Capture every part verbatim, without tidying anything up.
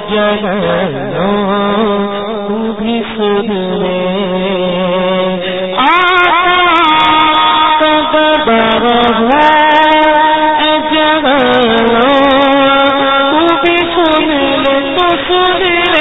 جگنو تو بھی سن لے آقا قدر ہے جگنو تو بھی سن لے تو سن لے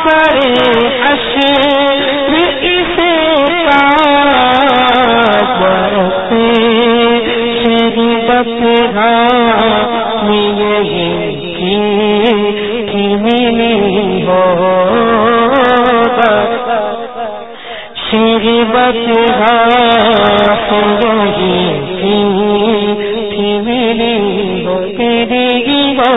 سر حشر اسے برتے شربت ہاں یہی کی ملی ہو شربت ہاں یہی کی ملی ہو تیری ہو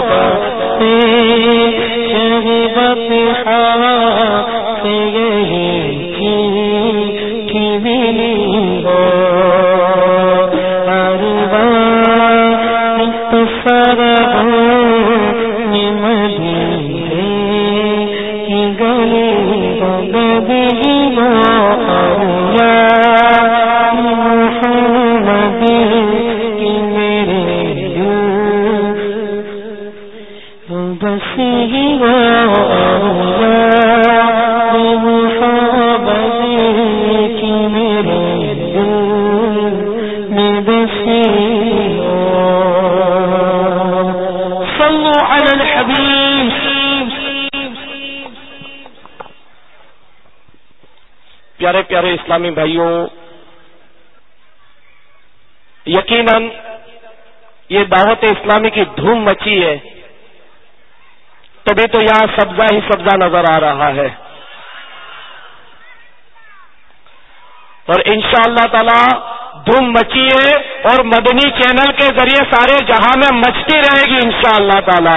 شربت ہاں یہی کی ملی ہو پیارے پیارے اسلامی بھائیوں، یقیناً یہ دعوت اسلامی کی دھوم مچی ہے، تبھی تو یہاں سبزہ ہی سبزہ نظر آ رہا ہے، اور انشاءاللہ تعالی دھوم مچی ہے اور مدنی چینل کے ذریعے سارے جہاں میں مچتی رہے گی انشاءاللہ تعالی،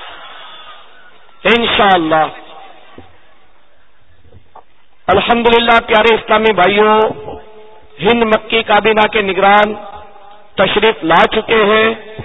انشاءاللہ۔ الحمدللہ پیارے اسلامی بھائیوں، ہند مکی کابینہ کے نگران تشریف لا چکے ہیں،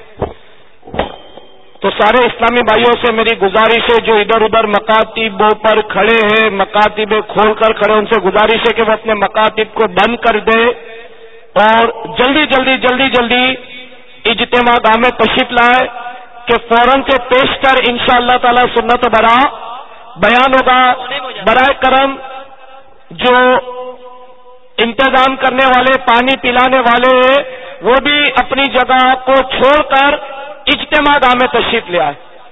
تو سارے اسلامی بھائیوں سے میری گزارش ہے جو ادھر ادھر مکاتبوں پر کھڑے ہیں، مکاتبیں کھول کر کھڑے، ان سے گزارش ہے کہ وہ اپنے مکاتب کو بند کر دے اور جلدی جلدی جلدی جلدی اجتماع گاہ میں تشریف لائے کہ فوراً سے پیش کر انشاءاللہ تعالی سنت برا بیان ہوگا۔ برائے کرم جو انتظام کرنے والے، پانی پلانے والے ہیں، وہ بھی اپنی جگہ کو چھوڑ کر اجتماع گاہ میں تشریف لے آئے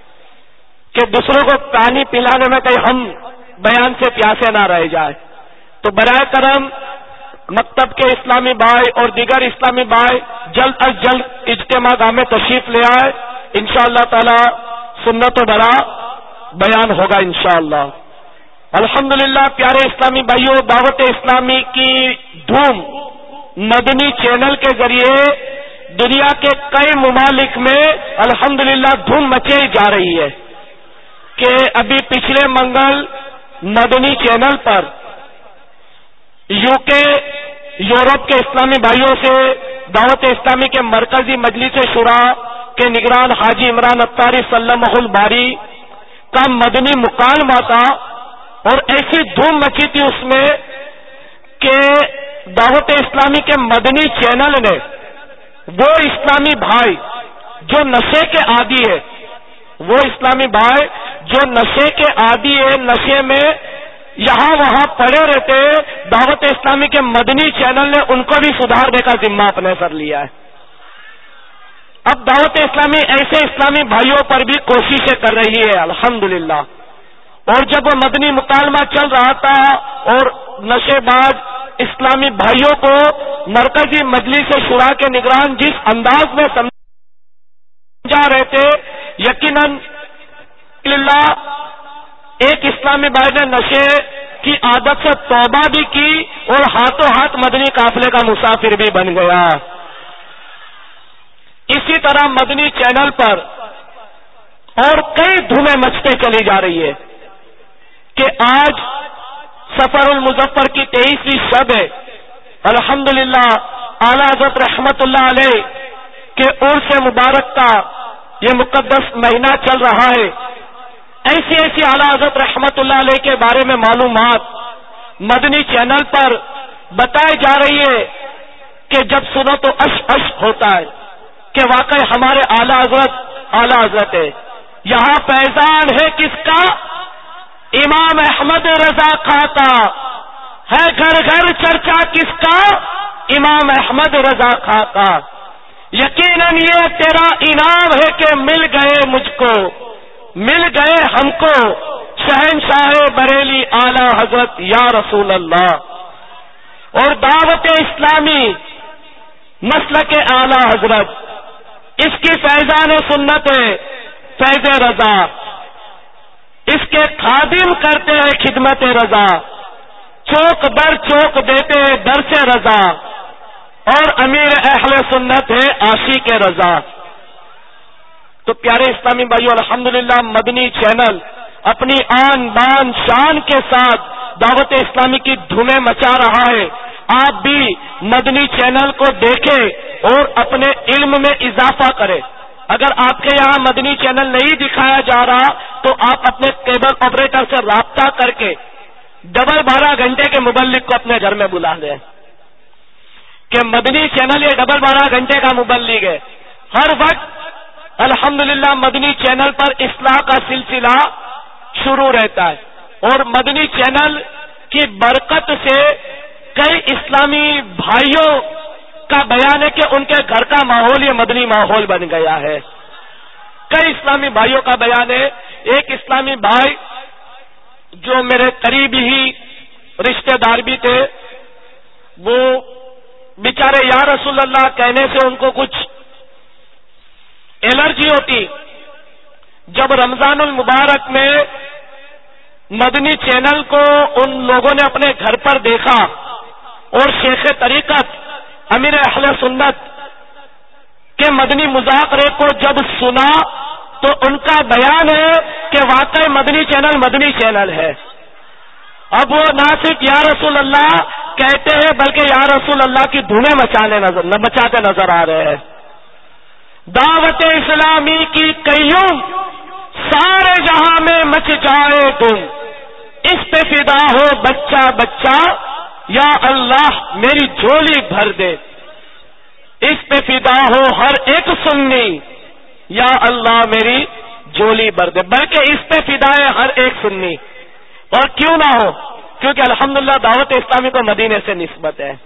کہ دوسروں کو پانی پلانے میں کہیں ہم بیان سے پیاسے نہ رہ جائے۔ تو برائے کرم مکتب کے اسلامی بھائی اور دیگر اسلامی بھائی جلد از جلد اجتماع گاہ میں تشریف لے آئے، انشاءاللہ تعالی سنت و برا بیان ہوگا انشاءاللہ۔ الحمدللہ پیارے اسلامی بھائیوں، دعوت اسلامی کی دھوم مدنی چینل کے ذریعے دنیا کے کئی ممالک میں الحمدللہ دھوم مچائی جا رہی ہے کہ ابھی پچھلے منگل مدنی چینل پر یو کے یورپ کے اسلامی بھائیوں سے دعوت اسلامی کے مرکزی مجلس شورا کے نگران حاجی عمران اتاری سلمہ الباری کا مدنی مکالمہ تھا، اور ایسی دھوم مچی تھی اس میں کہ دعوت اسلامی کے مدنی چینل نے وہ اسلامی بھائی جو نشے کے عادی ہے، وہ اسلامی بھائی جو نشے کے عادی ہے، نشے میں یہاں وہاں پڑے رہتے، دعوت اسلامی کے مدنی چینل نے ان کو بھی سدھارنے کا ذمہ اپنے سر لیا ہے۔ اب دعوت اسلامی ایسے اسلامی بھائیوں پر بھی کوششیں کر رہی ہے الحمدللہ، اور جب وہ مدنی مکالمہ چل رہا تھا اور نشے باز اسلامی بھائیوں کو مرکزی مجلس شورا کے نگران جس انداز میں سمجھا رہے تھے، یقیناً ایک اسلامی بھائی نے نشے کی عادت سے توبہ بھی کی اور ہاتھوں ہاتھ مدنی قافلے کا مسافر بھی بن گیا۔ اسی طرح مدنی چینل پر اور کئی دھومیں مچتے چلی جا رہی ہے کہ آج سفر المظفر کی تیئیسویں شب ہے، الحمدللہ اعلیٰ حضرت رحمت اللہ علیہ کے عرس مبارک کا یہ مقدس مہینہ چل رہا ہے۔ ایسی ایسی اعلیٰ حضرت رحمت اللہ علیہ کے بارے میں معلومات مدنی چینل پر بتائی جا رہی ہے کہ جب سنو تو اش اش ہوتا ہے کہ واقعی ہمارے اعلیٰ حضرت اعلیٰ حضرت ہے۔ یہاں فیضان ہے کس کا؟ امام احمد رضا خاں کا ہے، گھر گھر چرچا کس کا؟ امام احمد رضا خاں کا۔ یقیناً یہ تیرا انعام ہے کہ مل گئے مجھ کو، مل گئے ہم کو شہنشاہ بریلی اعلی حضرت یا رسول اللہ، اور دعوت اسلامی مسلک اعلی حضرت، اس کی فیضان سنت فیض رضا، اس کے خادم کرتے ہیں خدمت رضا، چوک در چوک دیتے درس رضا، اور امیر اہل سنت ہے عاشق رضا۔ تو پیارے اسلامی بھائیو، الحمدللہ مدنی چینل اپنی آن بان شان کے ساتھ دعوت اسلامی کی دھومیں مچا رہا ہے۔ آپ بھی مدنی چینل کو دیکھیں اور اپنے علم میں اضافہ کریں۔ اگر آپ کے یہاں مدنی چینل نہیں دکھایا جا رہا تو آپ اپنے کیبل آپریٹر سے رابطہ کر کے ڈبل بارہ گھنٹے کے مبلغ کو اپنے گھر میں بلا لیں کہ مدنی چینل یہ ڈبل بارہ گھنٹے کا مبلغ ہے۔ ہر وقت الحمدللہ مدنی چینل پر اصلاح کا سلسلہ شروع رہتا ہے، اور مدنی چینل کی برکت سے کئی اسلامی بھائیوں کا بیان ہے کہ ان کے گھر کا ماحول یہ مدنی ماحول بن گیا ہے۔ کئی اسلامی بھائیوں کا بیان ہے۔ ایک اسلامی بھائی جو میرے قریبی ہی رشتہ دار بھی تھے، وہ بیچارے یا رسول اللہ کہنے سے ان کو کچھ الرجی ہوتی۔ جب رمضان المبارک میں مدنی چینل کو ان لوگوں نے اپنے گھر پر دیکھا اور شیخ طریقت امیر اہل سنت کے مدنی مذاکرے کو جب سنا تو ان کا بیان ہے کہ واقعی مدنی چینل مدنی چینل ہے۔ اب وہ نہ صرف یا رسول اللہ کہتے ہیں بلکہ یا رسول اللہ کی دھومیں مچانے نظر مچاتے نظر آ رہے ہیں۔ دعوت اسلامی کی قیوم سارے جہاں میں مچ جائے تم، اس پہ فدا ہو بچہ بچہ، یا اللہ میری جھولی بھر دے، اس پہ فدا ہو ہر ایک سنی، یا اللہ میری جھولی بھر دے، بلکہ اس پہ فدا ہے ہر ایک سنی۔ اور کیوں نہ ہو، کیونکہ الحمدللہ دعوت اسلامی کو مدینے سے نسبت ہے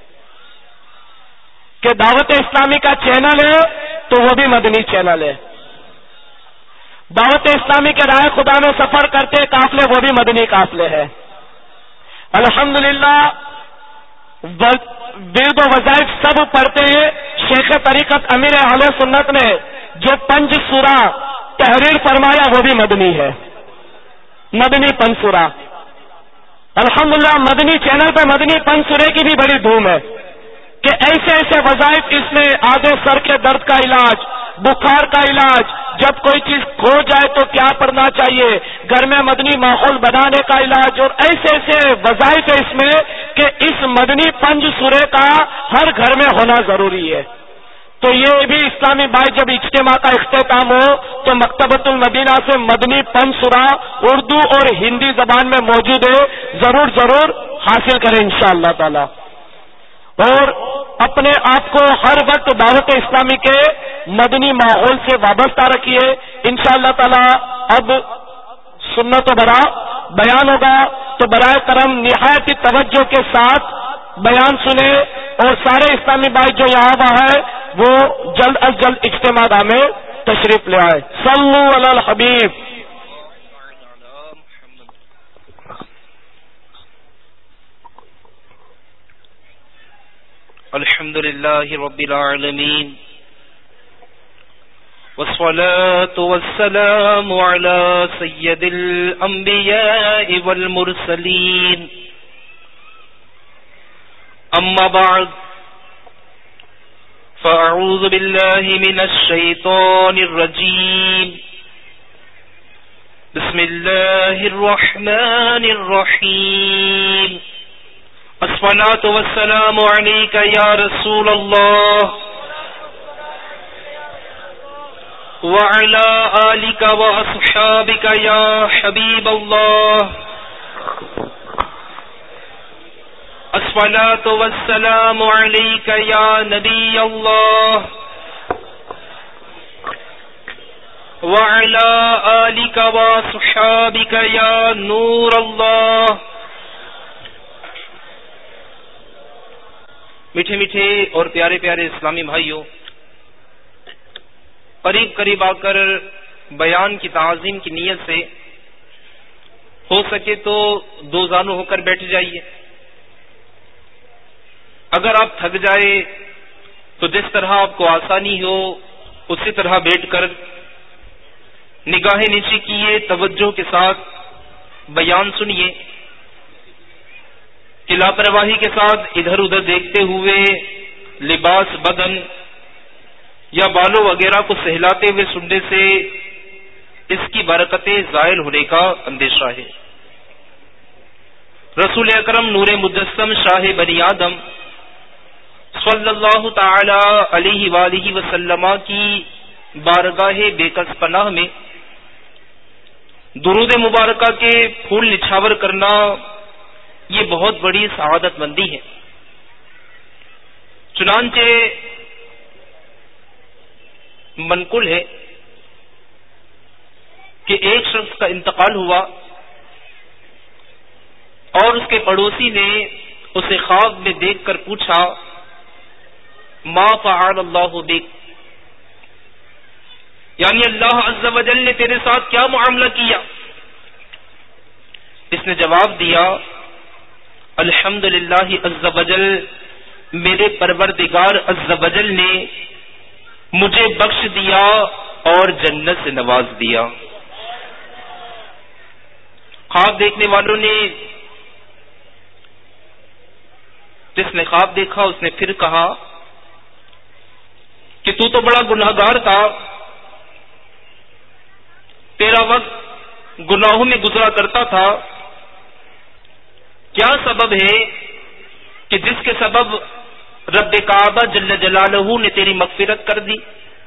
کہ دعوت اسلامی کا چینل ہے تو وہ بھی مدنی چینل ہے۔ دعوت اسلامی کے راہ خدا میں سفر کرتے قافلے وہ بھی مدنی قافلے ہیں۔ الحمدللہ ورد و وظائف سب پڑھتے ہیں۔ شیخ طریقت امیر اہل سنت نے جو پنج سورہ تحریر فرمایا وہ بھی مدنی ہے، مدنی پنج سورہ۔ الحمدللہ مدنی چینل پہ مدنی پنج سورے کی بھی بڑی دھوم ہے کہ ایسے ایسے وظائف اس میں آدھے سر کے درد کا علاج، بخار کا علاج، جب کوئی چیز کھو جائے تو کیا پڑھنا چاہیے، گھر میں مدنی ماحول بنانے کا علاج، اور ایسے ایسے وظائف ہے اس میں کہ اس مدنی پنج سورے کا ہر گھر میں ہونا ضروری ہے۔ تو یہ بھی اسلامی بھائی جب اجتماع کا اختتام ہو تو مکتبۃ المدینہ سے مدنی پنج سورہ اردو اور ہندی زبان میں موجود ہے، ضرور ضرور حاصل کریں انشاءاللہ تعالی، اور اپنے آپ کو ہر وقت دعوت اسلامی کے مدنی ماحول سے وابستہ رکھیے۔ انشاءاللہ تعالی اب سنت و برا بیان ہوگا تو برائے کرم نہایت توجہ کے ساتھ بیان سنیں، اور سارے اسلامی بھائی جو یہاں ہے وہ جلد از جلد اجتماع گاہ میں تشریف لے آئے۔ صلو علی الحبیب۔ الحمد للہ رب العالمین، والصلاة والسلام على سید الانبیاء والمرسلین، اما بعد فاعوذ باللہ من الشیطان الرجیم، بسم اللہ الرحمن الرحیم، الصلاة والسلام علیک یا رسول اللہ وعلی آلک واصحابک یا حبیب اللہ، الصلاة والسلام علیک یا نبی اللہ وعلی آلک واصحابک یا نور اللہ۔ میٹھے میٹھے اور پیارے پیارے اسلامی بھائیوں، قریب قریب آ کر بیان کی تعظیم کی نیت سے ہو سکے تو دو زانو ہو کر بیٹھ جائیے. اگر آپ تھک جائے تو جس طرح آپ کو آسانی ہو اسی طرح بیٹھ کر نگاہیں نیچے کیے، توجہ کے ساتھ بیان سنیے کہ لاپرواہی کے ساتھ ادھر ادھر دیکھتے ہوئے لباس بدن یا بالوں وغیرہ کو سہلاتے ہوئے سننے سے اس کی برکتیں زائل ہونے کا اندیشہ ہے. رسول اکرم نور مجسم شاہ بنی آدم صلی اللہ تعالی علیہ وآلہ وسلم کی بارگاہ بے کس پناہ میں درود مبارکہ کے پھول نچھاور کرنا یہ بہت بڑی سعادت مندی ہے. چنانچہ منقول ہے کہ ایک شخص کا انتقال ہوا اور اس کے پڑوسی نے اسے خواب میں دیکھ کر پوچھا ما فعل اللہ بک، یعنی اللہ عز و جل نے تیرے ساتھ کیا معاملہ کیا؟ اس نے جواب دیا الحمدللہ عز و جل، میرے پروردگار عز و جل نے مجھے بخش دیا اور جنت سے نواز دیا. خواب دیکھنے والوں نے جس نے خواب دیکھا اس نے پھر کہا کہ تو تو بڑا گناہگار تھا، تیرا وقت گناہوں میں گزرا کرتا تھا، کیا سبب ہے کہ جس کے سبب رب کعبہ جل جلالہ نے تیری مغفرت کر دی؟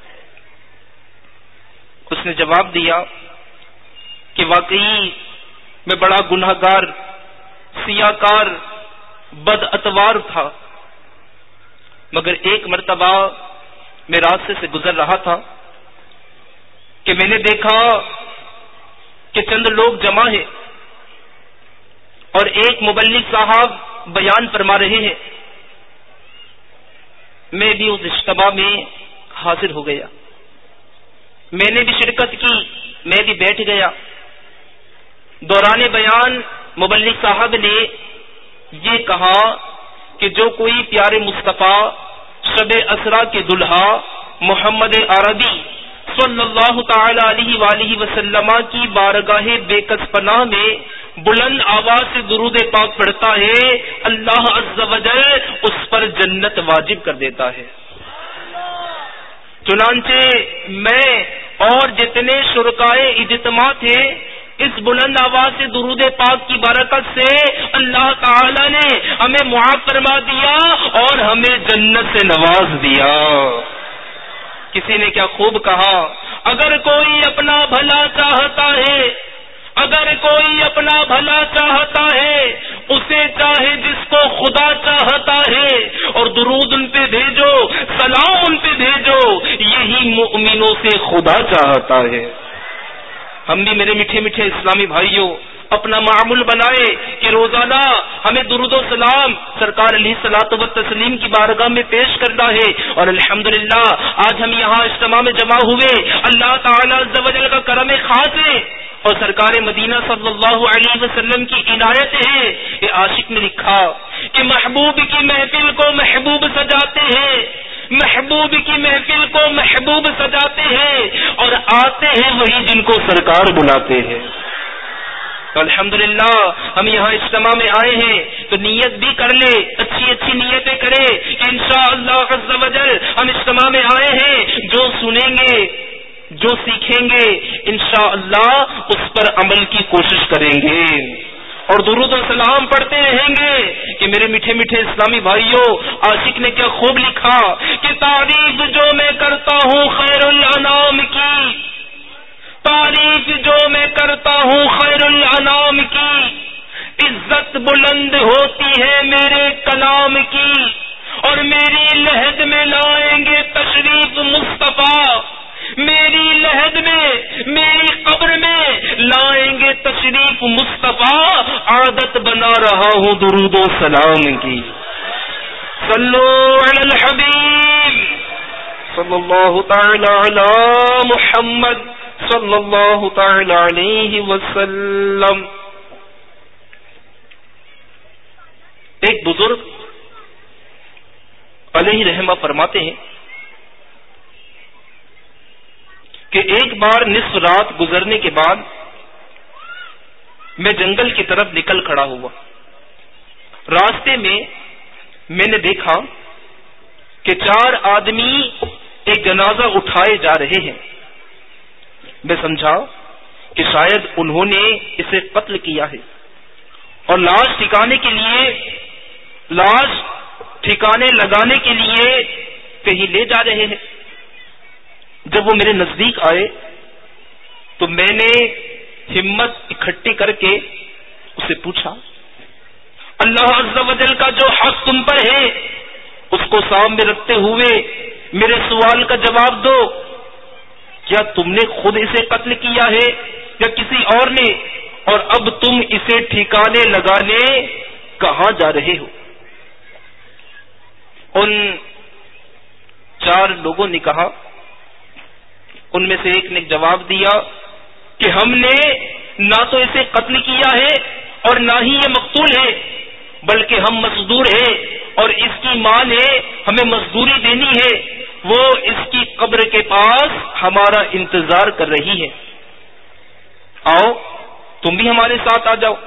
اس نے جواب دیا کہ واقعی میں بڑا گناہگار، سیاکار، بد اتوار تھا، مگر ایک مرتبہ میں راستے سے گزر رہا تھا کہ میں نے دیکھا کہ چند لوگ جمع ہیں اور ایک مبلغ صاحب بیان فرما رہے ہیں. میں بھی اس اجتماع میں حاضر ہو گیا، میں نے بھی شرکت کی، میں بھی بیٹھ گیا. دوران بیان مبلغ صاحب نے یہ کہا کہ جو کوئی پیارے مصطفیٰ شب اسرا کے دلہا محمد عربی صلی اللہ تعالی علیہ وآلہ وسلم کی بارگاہ بے کس پناہ میں بلند آواز سے درود پاک پڑھتا ہے، اللہ عز و جل اس پر جنت واجب کر دیتا ہے. چنانچہ میں اور جتنے شرکائے اجتماع تھے اس بلند آواز سے درود پاک کی برکت سے اللہ تعالی نے ہمیں معاف فرما دیا اور ہمیں جنت سے نواز دیا. کسی نے کیا خوب کہا، اگر کوئی اپنا بھلا چاہتا ہے، اگر کوئی اپنا بھلا چاہتا ہے اسے چاہے جس کو خدا چاہتا ہے، اور درود ان پہ بھیجو، سلام ان پہ بھیجو، یہی مؤمنوں سے خدا چاہتا ہے. ہم بھی میرے میٹھے میٹھے اسلامی بھائیوں اپنا معمول بنائے کہ روزانہ ہمیں درود و سلام سرکار علیہ الصلوۃ والتسلیم کی بارگاہ میں پیش کرنا ہے. اور الحمدللہ آج ہم یہاں اجتماع میں جمع ہوئے، اللہ تعالی عز و جل کا کرم خاص ہے اور سرکار مدینہ صلی اللہ علیہ وسلم کی عنایت ہے. یہ عاشق نے لکھا کہ محبوب کی محفل کو محبوب سجاتے ہیں، محبوب کی محفل کو محبوب سجاتے ہیں، اور آتے ہیں وہی جن کو سرکار بلاتے ہیں. الحمدللہ ہم یہاں اجتماع میں آئے ہیں تو نیت بھی کر لے، اچھی اچھی نیتیں کرے کہ انشاءاللہ عز و جل ہم اجتماع میں آئے ہیں، جو سنیں گے جو سیکھیں گے انشاءاللہ اس پر عمل کی کوشش کریں گے اور درود و سلام پڑھتے رہیں گے. کہ میرے میٹھے میٹھے اسلامی بھائیوں عاشق نے کیا خوب لکھا کہ تعریف جو میں کرتا ہوں خیر الانام کی، تعریف جو میں کرتا ہوں خیر الانام کی، عزت بلند ہوتی ہے میرے کلام کی، اور میری لحد میں لائیں گے تشریف مصطفیٰ، میری لحد میں میری قبر میں لائیں گے تشریف مصطفیٰ، عادت بنا رہا ہوں درود و سلام کی. صلو علی الحبیب صلی اللہ تعالی علی محمد صلی اللہ تعالی علیہ وسلم. ایک بزرگ علیہ رحمہ فرماتے ہیں کہ ایک بار نصف رات گزرنے کے بعد میں جنگل کی طرف نکل کھڑا ہوا. راستے میں میں نے دیکھا کہ چار آدمی ایک جنازہ اٹھائے جا رہے ہیں. میں سمجھا کہ شاید انہوں نے اسے قتل کیا ہے اور لاش ٹھکانے کے لیے لاش ٹھکانے لگانے کے لیے کہیں لے جا رہے ہیں. جب وہ میرے نزدیک آئے تو میں نے ہمت اکٹھی کر کے اسے پوچھا، اللہ عز و جل کا جو حق تم پر ہے اس کو سامنے رکھتے ہوئے میرے سوال کا جواب دو، کیا تم نے خود اسے قتل کیا ہے یا کسی اور نے، اور اب تم اسے ٹھکانے لگانے کہاں جا رہے ہو؟ ان چار لوگوں نے کہا، ان میں سے ایک نے جواب دیا کہ ہم نے نہ تو اسے قتل کیا ہے اور نہ ہی یہ مقتول ہے، بلکہ ہم مزدور ہیں اور اس کی ماں نے ہمیں مزدوری دینی ہے، وہ اس کی قبر کے پاس ہمارا انتظار کر رہی ہے، آؤ تم بھی ہمارے ساتھ آ جاؤ.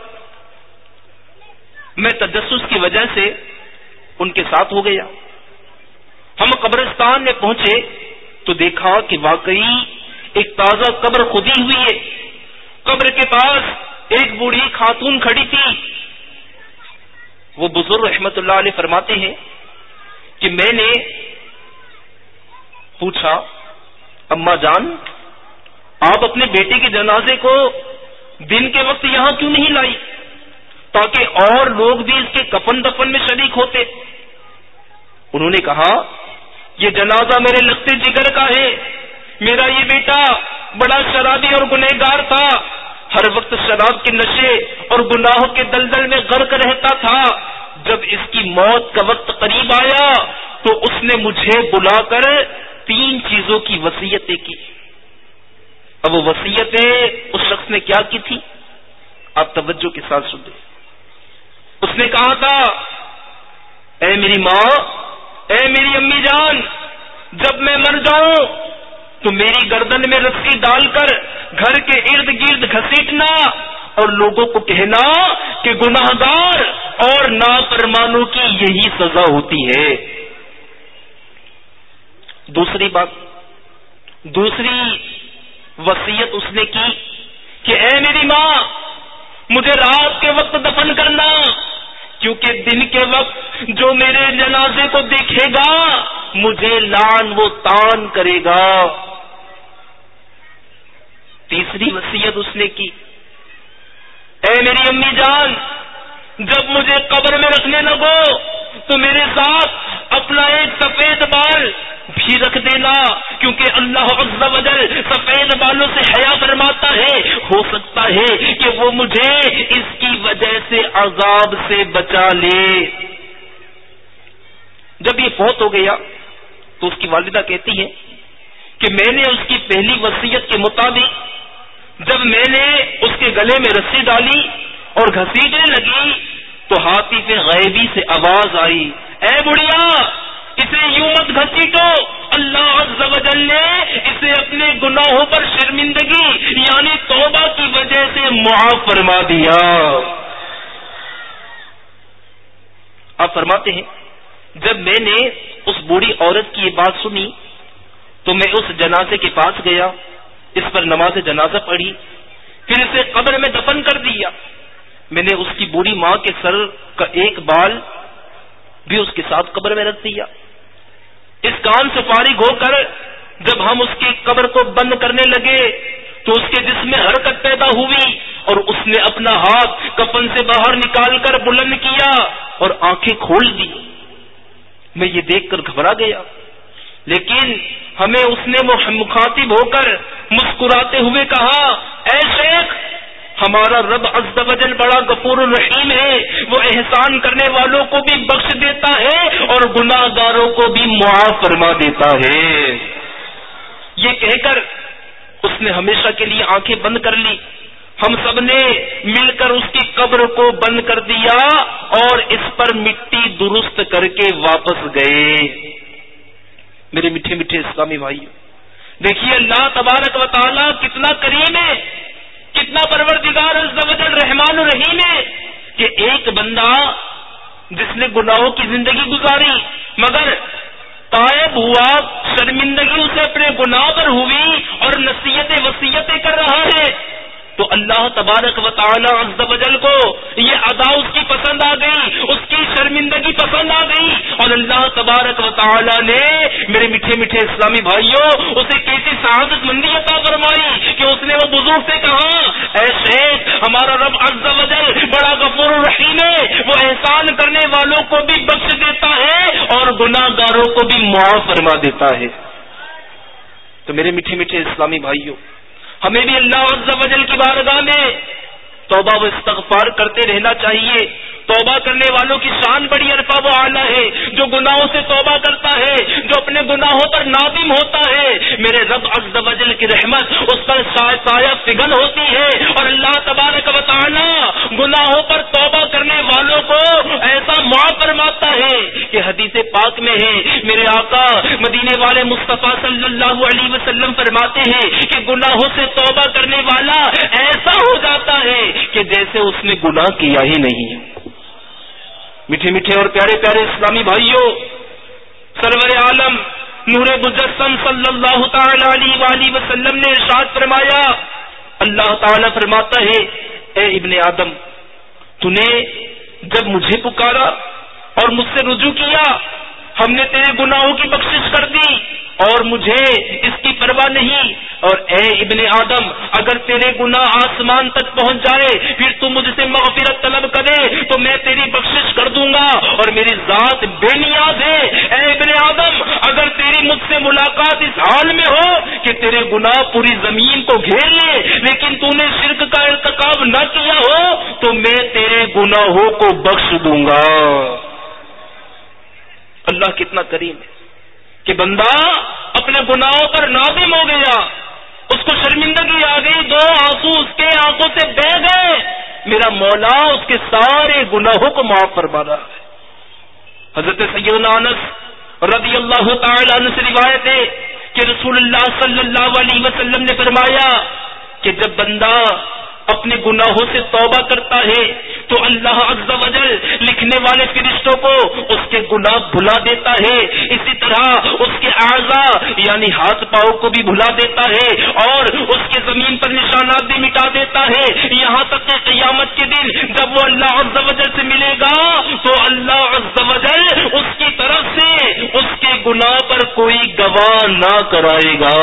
میں تجسس کی وجہ سے ان کے ساتھ ہو گیا. ہم قبرستان میں پہنچے تو دیکھا کہ واقعی ایک تازہ قبر کھودی ہوئی ہے. قبر کے پاس ایک بوڑھی خاتون کھڑی تھی. وہ بزرگ رحمت اللہ علیہ فرماتے ہیں کہ میں نے پوچھا، اماں جان آپ اپنے بیٹے کے جنازے کو دن کے وقت یہاں کیوں نہیں لائی تاکہ اور لوگ بھی اس کے کفن دفن میں شریک ہوتے؟ انہوں نے کہا، یہ جنازہ میرے لگتے جگر کا ہے. میرا یہ بیٹا بڑا شرابی اور گنہگار تھا، ہر وقت شراب کے نشے اور گناہوں کے دلدل میں غرق رہتا تھا. جب اس کی موت کا وقت قریب آیا تو اس نے مجھے بلا کر تین چیزوں کی وصیتیں کی. اب وہ وصیتیں اس شخص نے کیا کی تھی آپ توجہ کے ساتھ سنیں. اس نے کہا تھا، اے میری ماں، اے میری امی جان، جب میں مر جاؤں تو میری گردن میں رسی ڈال کر گھر کے ارد گرد گھسیٹنا اور لوگوں کو کہنا کہ گناہگار اور نافرمانوں کی یہی سزا ہوتی ہے. دوسری بات، دوسری وصیت اس نے کی کہ اے میری ماں، مجھے رات کے وقت دفن کرنا، کیونکہ دن کے وقت جو میرے جنازے کو دیکھے گا مجھے لعن و طعن کرے گا. تیسری وصیت اس نے کی، اے میری امی جان، جب مجھے قبر میں رکھنے لگو تو میرے ساتھ اپنا ایک سفید بال بھی رکھ دینا، کیونکہ اللہ عز و جل سفید بالوں سے حیا فرماتا ہے، ہو سکتا ہے کہ وہ مجھے اس کی وجہ سے عذاب سے بچا لے. جب یہ فوت ہو گیا تو اس کی والدہ کہتی ہے کہ میں نے اس کی پہلی وصیت کے مطابق جب میں نے اس کے گلے میں رسی ڈالی اور گھسیٹنے لگی تو حاطف غیبی سے آواز آئی، اے بڑھیا اسے یوں مت گھسیٹو، اللہ عز و جل نے اسے اپنے گناہوں پر شرمندگی یعنی توبہ کی وجہ سے معاف فرما دیا. آپ فرماتے ہیں جب میں نے اس بوڑھی عورت کی یہ بات سنی تو میں اس جنازے کے پاس گیا، اس پر نماز جنازہ پڑھی، پھر اسے قبر میں دفن کر دیا. میں نے اس کی بوڑھی ماں کے سر کا ایک بال بھی اس کے ساتھ قبر میں رکھ دیا. اس کام سے فارغ ہو کر جب ہم اس کی قبر کو بند کرنے لگے تو اس کے جسم میں حرکت پیدا ہوئی اور اس نے اپنا ہاتھ کفن سے باہر نکال کر بلند کیا اور آنکھیں کھول دی. میں یہ دیکھ کر گھبرا گیا، لیکن ہمیں اس نے مخاطب ہو کر مسکراتے ہوئے کہا، اے شیخ، ہمارا رب عز و جل بڑا غفور الرحیم ہے، وہ احسان کرنے والوں کو بھی بخش دیتا ہے اور گناہ گاروں کو بھی معاف فرما دیتا ہے. یہ کہہ کر اس نے ہمیشہ کے لیے آنکھیں بند کر لی ہم سب نے مل کر اس کی قبر کو بند کر دیا اور اس پر مٹی درست کر کے واپس گئے۔ میرے میٹھے میٹھے اسلامی بھائیو، دیکھیے اللہ تبارک و تعالی کتنا کریم ہے، کتنا پروردگار عز و جل رحمان الرحیم ہے کہ ایک بندہ جس نے گناہوں کی زندگی گزاری مگر تائب ہوا، شرمندگی اسے اپنے گناہ پر ہوئی اور نصیحتیں وصیتیں کر رہا ہے، تو اللہ تبارک و تعالی عز و جل کو یہ ادا اس کی پسند آ گئی، اس کی شرمندگی پسند آ گئی، اور اللہ تبارک و تعالی نے میرے میٹھے میٹھے اسلامی بھائیوں اسے کیسی سعادت مندی عطا فرمائی کہ اس نے وہ بزرگ سے کہا، اے شیخ ہمارا رب عز و جل بڑا غفور الرحیم ہے، وہ احسان کرنے والوں کو بھی بخش دیتا ہے اور گناہ گاروں کو بھی معاف فرما دیتا ہے۔ تو میرے میٹھے میٹھے اسلامی بھائیوں، ہمیں بھی اللہ عز و جل کی بارگاہ میں توبہ و استغفار کرتے رہنا چاہیے۔ توبہ کرنے والوں کی شان بڑی عرفہ و اعلیٰ ہے، جو گناہوں سے توبہ کرتا ہے، جو اپنے گناہوں پر نادم ہوتا ہے، میرے رب عز و جل کی رحمت اس پر سایہ فگن ہوتی ہے، اور اللہ تبارک و تعالی گناہوں پر توبہ کرنے والوں کو ایسا معاف فرماتا ہے کہ حدیث پاک میں ہے، میرے آقا مدینے والے مصطفیٰ صلی اللہ علیہ وسلم فرماتے ہیں کہ گناہوں سے توبہ کرنے والا ایسا ہو جاتا ہے کہ جیسے اس نے گناہ کیا ہی نہیں۔ میٹھے میٹھے اور پیارے پیارے اسلامی بھائیوں، سرور عالم نور مجسم صلی اللہ تعالی علیہ وآلہ وسلم نے ارشاد فرمایا، اللہ تعالی فرماتا ہے، اے ابن آدم تو نے جب مجھے پکارا اور مجھ سے رجوع کیا، ہم نے تیرے گناہوں کی بخشش کر دی اور مجھے اس کی پرواہ نہیں، اور اے ابن آدم اگر تیرے گناہ آسمان تک پہنچ جائے پھر تو مجھ سے مغفرت طلب کرے تو میں تیری بخشش کر دوں گا، اور میری ذات بے نیاز ہے۔ اے ابن آدم اگر تیری مجھ سے ملاقات اس حال میں ہو کہ تیرے گناہ پوری زمین کو گھیر لے لیکن تو نے شرک کا ارتکاب نہ کیا ہو تو میں تیرے گناہوں کو بخش دوں گا۔ اللہ کتنا کریم ہے کہ بندہ اپنے گناہوں پر نادم ہو گیا، اس کو شرمندگی آ گئی، دو آنسو اس کے آنکھوں سے بہہ گئے، میرا مولا اس کے سارے گناہوں کو معاف فرما رہا ہے۔ حضرت سیدنا انس رضی اللہ تعالی عنہ سے روایت ہے کہ رسول اللہ صلی اللہ علیہ وسلم نے فرمایا کہ جب بندہ اپنے گناہوں سے توبہ کرتا ہے تو اللہ عز و جل لکھنے والے فرشتوں کو اس کے گناہ بھلا دیتا ہے، اسی طرح اس کے اعضاء یعنی ہاتھ پاؤں کو بھی بھلا دیتا ہے اور اس کے زمین پر نشانات بھی مٹا دیتا ہے، یہاں تک کہ قیامت کے دن جب وہ اللہ عز و جل سے ملے گا تو اللہ عز و جل اس کی طرف سے اس کے گناہ پر کوئی گواہ نہ کرائے گا۔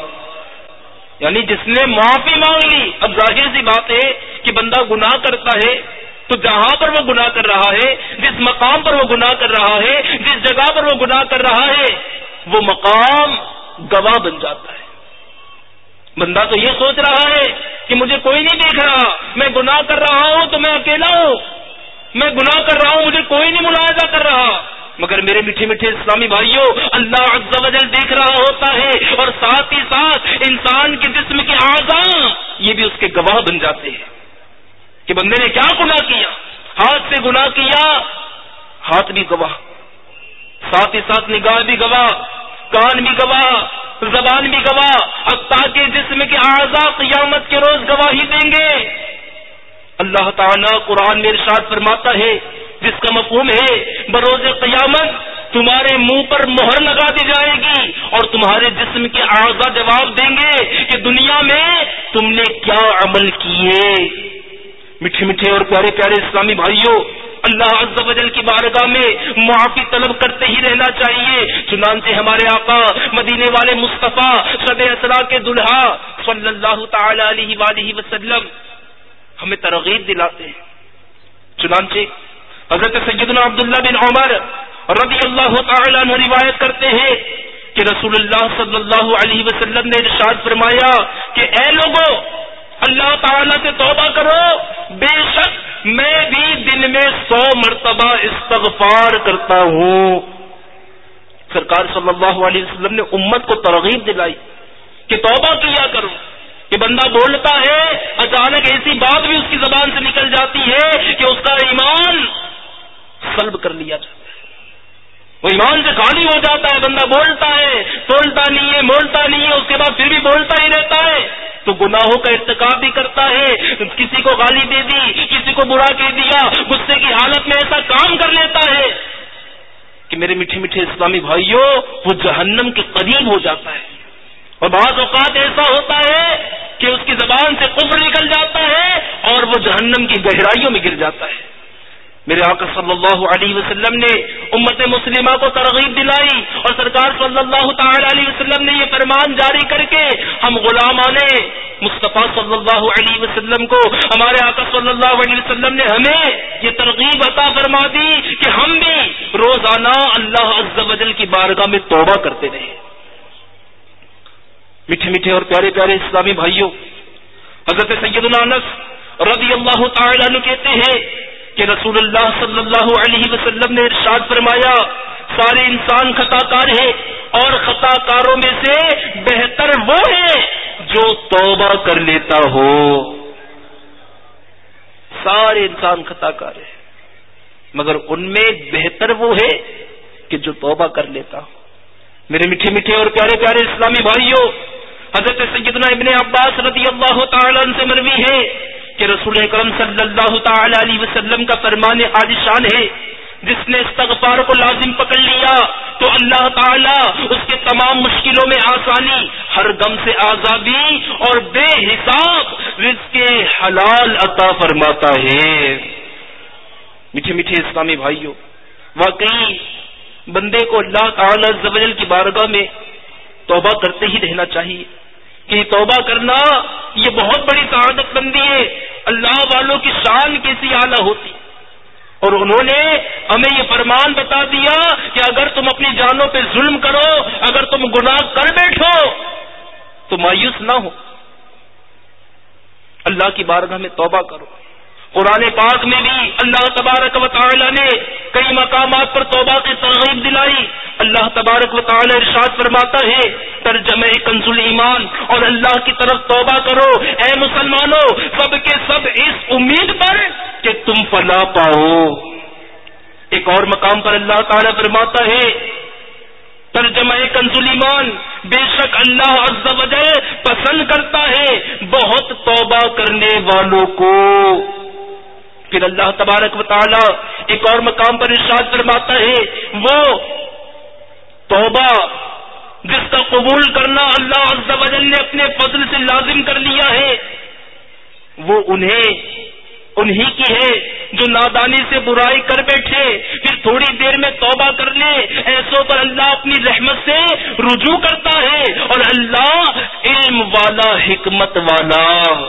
یعنی جس نے معافی مانگ لی، اب ظاہر سی بات ہے کہ بندہ گناہ کرتا ہے تو جہاں پر وہ گناہ کر رہا ہے، جس مقام پر وہ گناہ کر رہا ہے، جس جگہ پر وہ گناہ کر رہا ہے، وہ مقام گواہ بن جاتا ہے۔ بندہ تو یہ سوچ رہا ہے کہ مجھے کوئی نہیں دیکھ رہا، میں گناہ کر رہا ہوں تو میں اکیلا ہوں، میں گناہ کر رہا ہوں مجھے کوئی نہیں ملاحظہ کر رہا، مگر میرے میٹھے میٹھے اسلامی بھائیوں اللہ عز و جل دیکھ رہا ہوتا ہے، اور ساتھ ہی ساتھ انسان کے جسم کے اعضاء یہ بھی اس کے گواہ بن جاتے ہیں کہ بندے نے کیا گناہ کیا۔ ہاتھ سے گناہ کیا، ہاتھ بھی گواہ، ساتھ ہی ساتھ نگاہ بھی گواہ، کان بھی گواہ، زبان بھی گواہ، حتیٰ کہ جسم کے اعضاء قیامت کے روز گواہی دیں گے۔ اللہ تعالیٰ قرآن میں ارشاد فرماتا ہے جس کا مفہوم ہے بروز قیامت تمہارے منہ پر مہر لگا دی جائے گی اور تمہارے جسم کے اعضاء جواب دیں گے کہ دنیا میں تم نے کیا عمل کیے۔ میٹھے میٹھے اور پیارے پیارے اسلامی بھائیوں، اللہ عز و جل کی بارگاہ میں معافی طلب کرتے ہی رہنا چاہیے، چنانچہ ہمارے آقا مدینے والے مصطفیٰ شب اسراء کے دلہا صلی اللہ تعالی علیہ وآلہ وسلم ہمیں ترغیب دلاتے ہیں۔ چنانچہ حضرت سیدنا عبداللہ بن عمر رضی اللہ تعالی عنہ روایت کرتے ہیں کہ رسول اللہ صلی اللہ علیہ وسلم نے ارشاد فرمایا کہ اے لوگوں اللہ تعالیٰ سے توبہ کرو، بے شک میں بھی دن میں سو مرتبہ استغفار کرتا ہوں۔ سرکار صلی اللہ علیہ وسلم نے امت کو ترغیب دلائی کہ توبہ کیا کرو، کہ بندہ بولتا ہے، اچانک ایسی بات بھی اس کی زبان سے نکل جاتی ہے کہ اس کا ایمان سلب کر لیا جاتا ہے، وہ ایمان سے خالی ہو جاتا ہے. بندہ بولتا ہے، تولتا نہیں ہے، مولتا نہیں ہے، اس کے بعد پھر بھی بولتا ہی رہتا ہے، تو گناہوں کا ارتکاب بھی کرتا ہے. کسی کو گالی دے دی، کسی کو برا کہہ دیا، غصے کی حالت میں ایسا کام کر لیتا ہے کہ میرے میٹھے میٹھے اسلامی بھائیوں وہ جہنم کے قریب ہو جاتا ہے. اور بعض اوقات ایسا ہوتا ہے کہ اس کی زبان سے کفر نکل جاتا ہے اور وہ جہنم کی گہرائیوں میں گر جاتا ہے. میرے آقا صلی اللہ علیہ وسلم نے امت مسلمہ کو ترغیب دلائی اور سرکار صلی اللہ تعالی علیہ وسلم نے یہ فرمان جاری کر کے ہم غلامان مصطفیٰ صلی اللہ علیہ وسلم کو، ہمارے آقا صلی اللہ علیہ وسلم نے ہمیں یہ ترغیب عطا فرما دی کہ ہم بھی روزانہ اللہ عز و جل کی بارگاہ میں توبہ کرتے رہیں. میٹھے میٹھے اور پیارے پیارے اسلامی بھائیوں، حضرت سیدنا انس رضی اللہ تعالی عنہ کہتے ہیں کہ رسول اللہ صلی اللہ علیہ وسلم نے ارشاد فرمایا، سارے انسان خطا کار ہیں اور خطا کاروں میں سے بہتر وہ ہے جو توبہ کر لیتا ہو. سارے انسان خطا کار ہیں مگر ان میں بہتر وہ ہے کہ جو توبہ کر لیتا ہو. میرے میٹھے میٹھے اور پیارے پیارے اسلامی بھائیوں، حضرت سیدنا ابن عباس رضی اللہ تعالی عنہ سے مروی ہے کہ رسول اکرم صلی اللہ تعالی علیہ وسلم کا فرمان عالی شان ہے، جس نے استغفار کو لازم پکڑ لیا تو اللہ تعالی اس کے تمام مشکلوں میں آسانی، ہر غم سے آزادی اور بے حساب رزق حلال عطا فرماتا ہے. میٹھے میٹھے اسلامی بھائیوں، واقعی بندے کو اللہ تعالی عز و جل کی بارگاہ میں توبہ کرتے ہی رہنا چاہیے کہ توبہ کرنا یہ بہت بڑی سعادت مندی ہے. اللہ والوں کی شان کیسی اعلیٰ ہوتی، اور انہوں نے ہمیں یہ فرمان بتا دیا کہ اگر تم اپنی جانوں پہ ظلم کرو، اگر تم گناہ کر بیٹھو تو مایوس نہ ہو، اللہ کی بارگاہ میں توبہ کرو. قرآن پاک میں بھی اللہ تبارک و تعالی نے کئی مقامات پر توبہ کی ترغیب دلائی. اللہ تبارک و تعالی ارشاد فرماتا ہے، ترجمہ کنز الایمان، اور اللہ کی طرف توبہ کرو اے مسلمانوں سب کے سب اس امید پر کہ تم فلاح پاؤ. ایک اور مقام پر اللہ تعالی فرماتا ہے، ترجمہ کنز الایمان، بے شک اللہ عز و جل پسند کرتا ہے بہت توبہ کرنے والوں کو. پھر اللہ تبارک و تعالی ایک اور مقام پر ارشاد فرماتا ہے، وہ توبہ جس کا قبول کرنا اللہ عز و جل نے اپنے فضل سے لازم کر لیا ہے، وہ انہیں انہی کی ہے جو نادانی سے برائی کر بیٹھے پھر تھوڑی دیر میں توبہ کر لے. ایسوں پر اللہ اپنی رحمت سے رجوع کرتا ہے، اور اللہ علم والا، حکمت والا.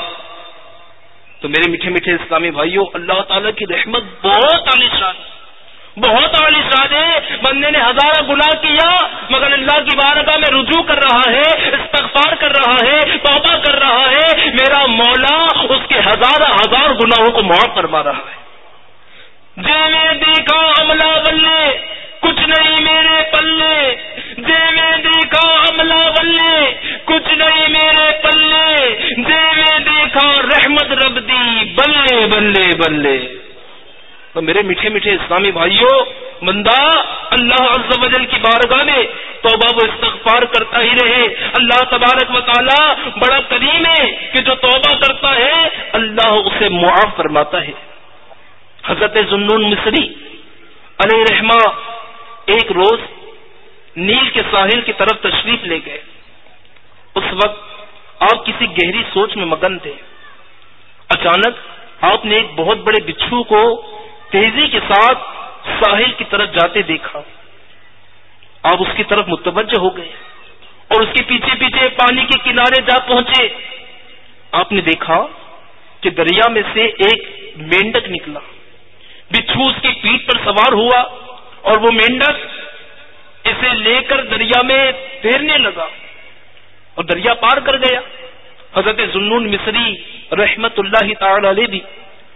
تو میرے میٹھے میٹھے اسلامی بھائیوں، اللہ تعالیٰ کی رحمت بہت عالی شان بہت عالی شان ہے. بندے نے ہزارہ گناہ کیا مگر اللہ کی بارگاہ میں رجوع کر رہا ہے، استغفار کر رہا ہے، توبہ کر رہا ہے، میرا مولا اس کے ہزارہ ہزار گناہوں کو معاف فرما رہا ہے. جے میں دیکھا عملہ بلے کچھ نہیں میرے پلے، جے میں دیکھا عملہ بلے کچھ نہیں میرے پلے، جے میں دیکھا رحمت رب دی بلے بلے بلے. تو میرے میٹھے میٹھے اسلامی بھائیوں، بندہ اللہ عز و جل کی بارگاہ میں توبہ و استغفار کرتا ہی رہے. اللہ تبارک و تعالی بڑا کریم ہے کہ جو توبہ کرتا ہے اللہ اسے معاف فرماتا ہے. حضرت ذوالنون مصری علیہ رحمہ ایک روز نیل کے ساحل کی طرف تشریف لے گئے. اس وقت آپ کسی گہری سوچ میں مگن تھے. اچانک آپ نے ایک بہت بڑے بچھو کو تیزی کے ساتھ ساحل کی طرف جاتے دیکھا. آپ اس کی طرف متوجہ ہو گئے اور اس کے پیچھے پیچھے پانی کے کنارے جا پہنچے. آپ نے دیکھا کہ دریا میں سے ایک مینڈک نکلا. بچھو اس کی پیٹھ پر سوار ہوا اور وہ مینڈک اسے لے کر دریا میں تیرنے لگا اور دریا پار کر گیا. حضرت ذوالنون مصری رحمت اللہ تعالی علیہ بھی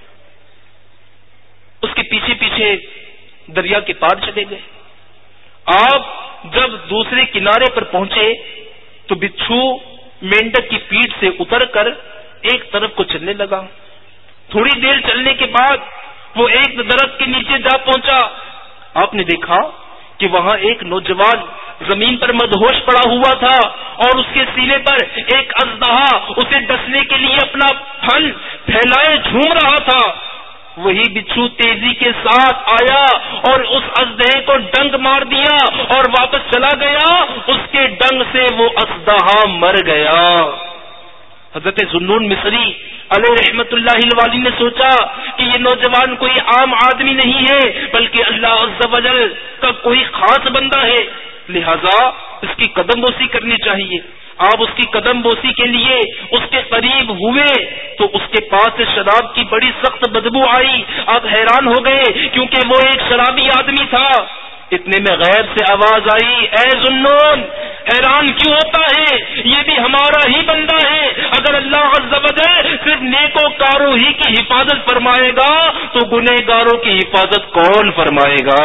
اس کے پیچھے پیچھے دریا کے پار چلے گئے. آپ جب دوسرے کنارے پر پہنچے تو بچھو مینڈک کی پیٹھ سے اتر کر ایک طرف کو چلنے لگا. تھوڑی دیر چلنے کے بعد وہ ایک درخت کے نیچے جا پہنچا. آپ نے دیکھا کہ وہاں ایک نوجوان زمین پر مدہوش پڑا ہوا تھا اور اس کے سینے پر ایک اژدہا اسے ڈسنے کے لیے اپنا پھن پھیلائے جھوم رہا تھا. وہی بچھو تیزی کے ساتھ آیا اور اس اژدہے کو ڈنگ مار دیا اور واپس چلا گیا. اس کے ڈنگ سے وہ اژدہا مر گیا. حضرت ذوالنون مصری علیہ رحمت اللہ الوالی نے سوچا کہ یہ نوجوان کوئی عام آدمی نہیں ہے بلکہ اللہ عز و جل کا کوئی خاص بندہ ہے، لہذا اس کی قدم بوسی کرنی چاہیے. آپ اس کی قدم بوسی کے لیے اس کے قریب ہوئے تو اس کے پاس سے شراب کی بڑی سخت بدبو آئی. آپ حیران ہو گئے کیونکہ وہ ایک شرابی آدمی تھا. اتنے میں غیب سے آواز آئی، اے ذوالنون حیران کیوں ہوتا ہے، یہ بھی ہمارا ہی بندہ ہے. اگر اللہ عز و جل صرف نیکوکاروں ہی کی حفاظت فرمائے گا تو گنہگاروں کی حفاظت کون فرمائے گا.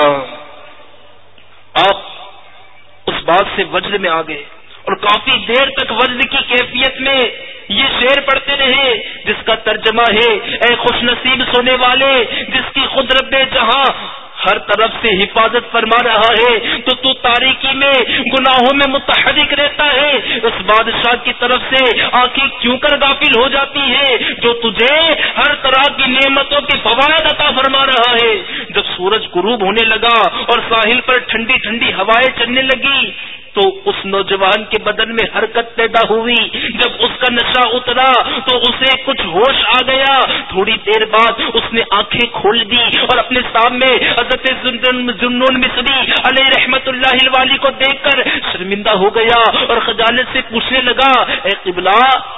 آپ اس بات سے وجد میں آ گئے اور کافی دیر تک وجد کی کیفیت میں یہ شعر پڑھتے رہے جس کا ترجمہ ہے، اے خوش نصیب سونے والے جس کی خود رب جہاں ہر طرف سے حفاظت فرما رہا ہے تو تو تاریکی میں گناہوں میں متحرک رہتا ہے. اس بادشاہ کی طرف سے آنکھیں کیوں کر غافل ہو جاتی ہے جو تجھے ہر طرح کی نعمتوں کے فوائد عطا فرما رہا ہے. جب سورج غروب ہونے لگا اور ساحل پر ٹھنڈی ٹھنڈی ہوائیں چلنے لگی تو اس نوجوان کے بدن میں حرکت پیدا ہوئی. جب اس کا نشہ اترا تو اسے کچھ ہوش آ گیا. تھوڑی دیر بعد اس نے آنکھیں کھول دی اور اپنے سامنے حضرت ذوالنون مصری علیہ رحمت اللہ الوالی کو دیکھ کر شرمندہ ہو گیا اور خجالت سے پوچھنے لگا، اے قبلہ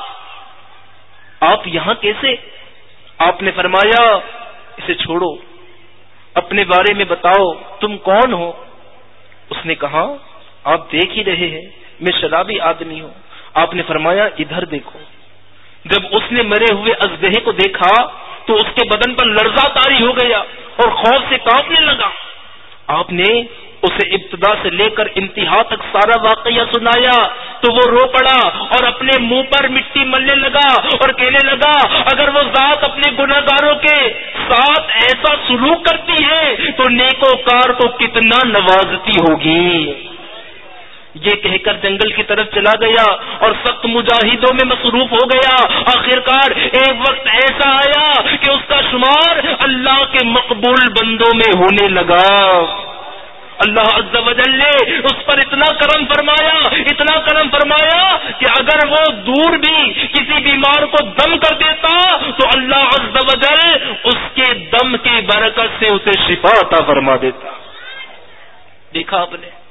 آپ یہاں کیسے؟ آپ نے فرمایا، اسے چھوڑو، اپنے بارے میں بتاؤ تم کون ہو؟ اس نے کہا، آپ دیکھ ہی رہے ہیں میں شرابی آدمی ہوں. آپ نے فرمایا، ادھر دیکھو. جب اس نے مرے ہوئے اژدہے کو دیکھا تو اس کے بدن پر لرزہ طاری ہو گیا اور خوف سے کانپنے لگا. آپ نے اسے ابتدا سے لے کر انتہا تک سارا واقعہ سنایا تو وہ رو پڑا اور اپنے منہ پر مٹی ملنے لگا اور کہنے لگا، اگر وہ ذات اپنے گنہگاروں کے ساتھ ایسا سلوک کرتی ہے تو نیکوکار کو کتنا نوازتی ہوگی. یہ کہہ کر جنگل کی طرف چلا گیا اور سخت مجاہدوں میں مصروف ہو گیا. آخرکار ایک وقت ایسا آیا کہ اس کا شمار اللہ کے مقبول بندوں میں ہونے لگا. اللہ عز و جل نے اس پر اتنا کرم فرمایا اتنا کرم فرمایا کہ اگر وہ دور بھی کسی بیمار کو دم کر دیتا تو اللہ عز و جل اس کے دم کی برکت سے اسے شفا عطا فرما دیتا. دیکھا آپ نے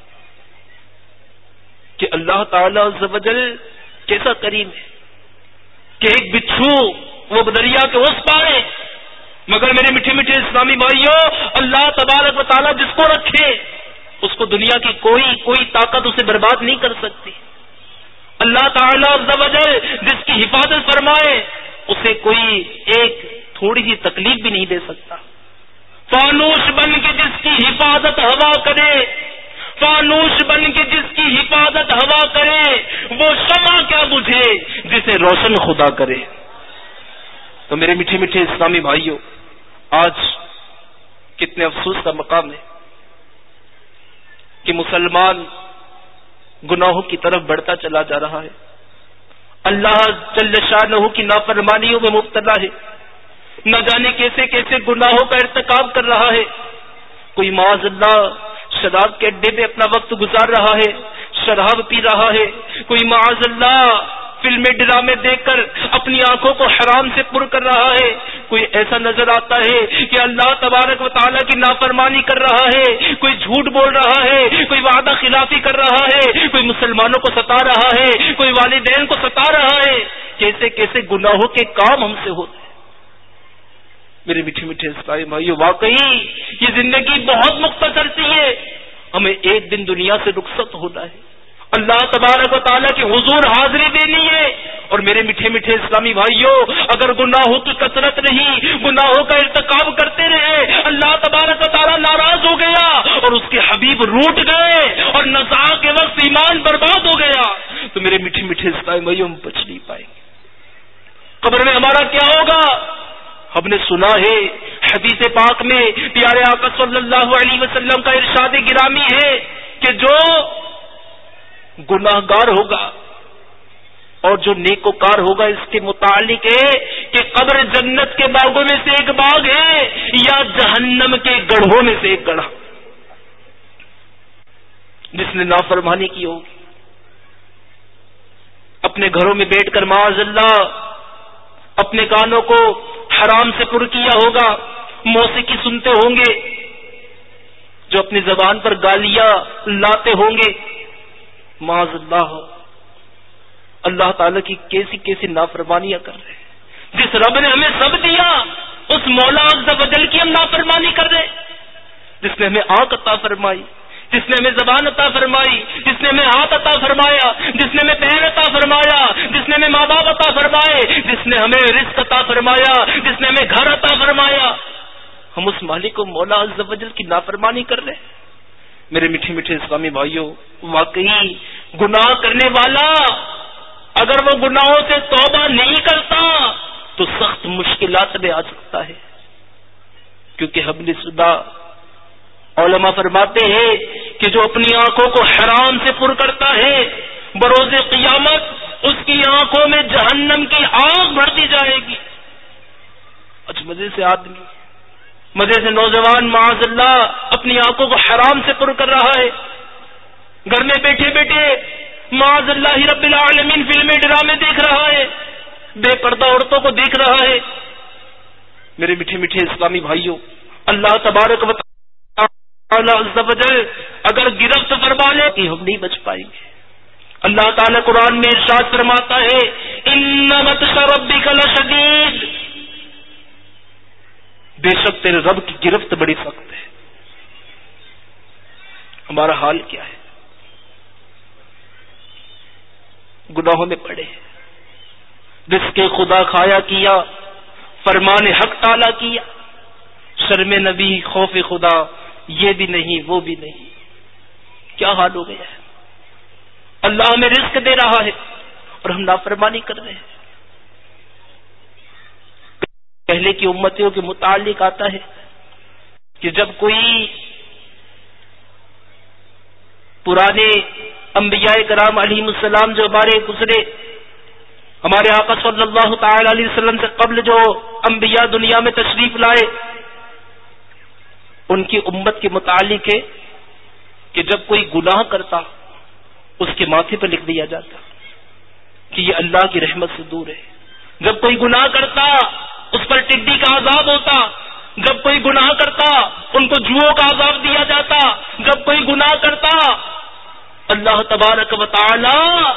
کہ اللہ تعالی عز و جل کیسا کریم ہے کہ ایک بچھو وہ دریا کے اس پارے، مگر میرے میٹھے میٹھے اسلامی بھائیوں، اللہ تبارک و تعالی جس کو رکھے اس کو دنیا کی کوئی کوئی طاقت اسے برباد نہیں کر سکتی. اللہ تعالی عز و جل جس کی حفاظت فرمائے اسے کوئی ایک تھوڑی سی تکلیف بھی نہیں دے سکتا. فانوس بن کے جس کی حفاظت ہوا کرے فانوس بن کے جس کی حفاظت ہوا کرے وہ شمع کیا بجھے جسے روشن خدا کرے. تو میرے میٹھے میٹھے اسلامی بھائیوں، آج کتنے افسوس کا مقام ہے کہ مسلمان گناہوں کی طرف بڑھتا چلا جا رہا ہے، اللہ جل شانہ کی نافرمانیوں میں مبتلا ہے، نہ جانے کیسے کیسے گناہوں کا ارتکاب کر رہا ہے. کوئی معاذ اللہ شراب کے اڈے میں اپنا وقت گزار رہا ہے، شراب پی رہا ہے. کوئی معاذ اللہ فلمیں ڈرامے دیکھ کر اپنی آنکھوں کو حرام سے پر کر رہا ہے. کوئی ایسا نظر آتا ہے کہ اللہ تبارک و تعالیٰ کی نافرمانی کر رہا ہے، کوئی جھوٹ بول رہا ہے، کوئی وعدہ خلافی کر رہا ہے، کوئی مسلمانوں کو ستا رہا ہے، کوئی والدین کو ستا رہا ہے. کیسے کیسے گناہوں کے کام ہم سے ہوتے ہیں. میرے میٹھے میٹھے اسلامی بھائیوں، واقعی یہ زندگی بہت مختصر سی ہے، ہمیں ایک دن دنیا سے رخصت ہونا ہے، اللہ تبارک و تعالیٰ کے حضور حاضری دینی ہے. اور میرے میٹھے میٹھے اسلامی بھائیوں، اگر گناہوں کی کثرت رہی، گناہوں کا ارتکاب کرتے رہے، اللہ تبارک و تعالیٰ ناراض ہو گیا اور اس کے حبیب روٹ گئے اور نزاع کے وقت ایمان برباد ہو گیا، تو میرے میٹھے میٹھے میٹھے اسلام بھائیوں ہم بچ نہیں پائیں گے. قبر میں ہمارا کیا ہوگا؟ ہم نے سنا ہے حدیث پاک میں پیارے آقا صلی اللہ علیہ وسلم کا ارشاد گرامی ہے کہ جو گناہ گار ہوگا اور جو نیکوکار ہوگا اس کے متعلق ہے کہ قبر جنت کے باغوں میں سے ایک باغ ہے یا جہنم کے گڑھوں میں سے ایک گڑھا. جس نے نافرمانی کی ہوگی اپنے گھروں میں بیٹھ کر معاذ اللہ اپنے کانوں کو حرام سے پر کیا ہوگا، موسیقی سنتے ہوں گے، جو اپنی زبان پر گالیاں لاتے ہوں گے، معاذ اللہ اللہ تعالی کی کیسی کیسی نافرمانیاں کر رہے ہیں. جس رب نے ہمیں سب دیا اس مولا عز و جل کی ہم نافرمانی کر رہے. جس نے ہمیں آنکھ عطا فرمائی، جس نے ہمیں زبان عطا فرمائی، جس نے ہمیں ہاتھ عطا فرمایا، جس نے ہمیں پیر عطا فرمایا، جس نے ہمیں ماں باپ عطا فرمائے، جس نے ہمیں رزق عطا فرمایا، جس نے ہمیں گھر عطا فرمایا، ہم اس مالک کو مولا عز و جل کی نافرمانی کر رہے. میرے میٹھے میٹھے اسلامی بھائیوں، واقعی گناہ کرنے والا اگر وہ گناہوں سے توبہ نہیں کرتا تو سخت مشکلات میں آ سکتا ہے. کیونکہ ہم نے سنا علماء فرماتے ہیں کہ جو اپنی آنکھوں کو حرام سے پر کرتا ہے بروز قیامت اس کی آنکھوں میں جہنم کی آگ بھرتی جائے گی. اچھا مزے سے آدمی مزے سے نوجوان معاذ اللہ اپنی آنکھوں کو حرام سے پر کر رہا ہے، گھر میں بیٹھے بیٹھے معاذ اللہ رب العالمین فلمیں ڈرامے دیکھ رہا ہے، بے پردہ عورتوں کو دیکھ رہا ہے. میرے میٹھے میٹھے اسلامی بھائیوں، اللہ تبارک و تعالی عز و جل اگر گرفت فرما لے کہ ہم نہیں بچ پائیں گے. اللہ تعالی قرآن میں ارشاد فرماتا ہے ان بطش ربک لشدید، بے شک تیرے رب کی گرفت بڑی سخت ہے. ہمارا حال کیا ہے؟ گناہوں میں پڑے، رزق خدا کھایا کیا، فرمان حق تعالی کیا، شرم نبی خوف خدا یہ بھی نہیں وہ بھی نہیں. کیا حال ہو گیا ہے؟ اللہ ہمیں رزق دے رہا ہے اور ہم نافرمانی کر رہے ہیں. پہلے کی امتوں کے متعلق آتا ہے کہ جب کوئی پرانے انبیاء کرام علیہ السلام جو ہمارے گزرے، ہمارے آقا صلی اللہ تعالی علیہ وسلم سے قبل جو انبیاء دنیا میں تشریف لائے، ان کی امت کے متعلق ہے کہ جب کوئی گناہ کرتا اس کے ماتھے پر لکھ دیا جاتا کہ یہ اللہ کی رحمت سے دور ہے. جب کوئی گناہ کرتا اس پر ٹڈی کا عذاب ہوتا، جب کوئی گناہ کرتا ان کو جوؤں کا عذاب دیا جاتا، جب کوئی گناہ کرتا اللہ تبارک و تعالی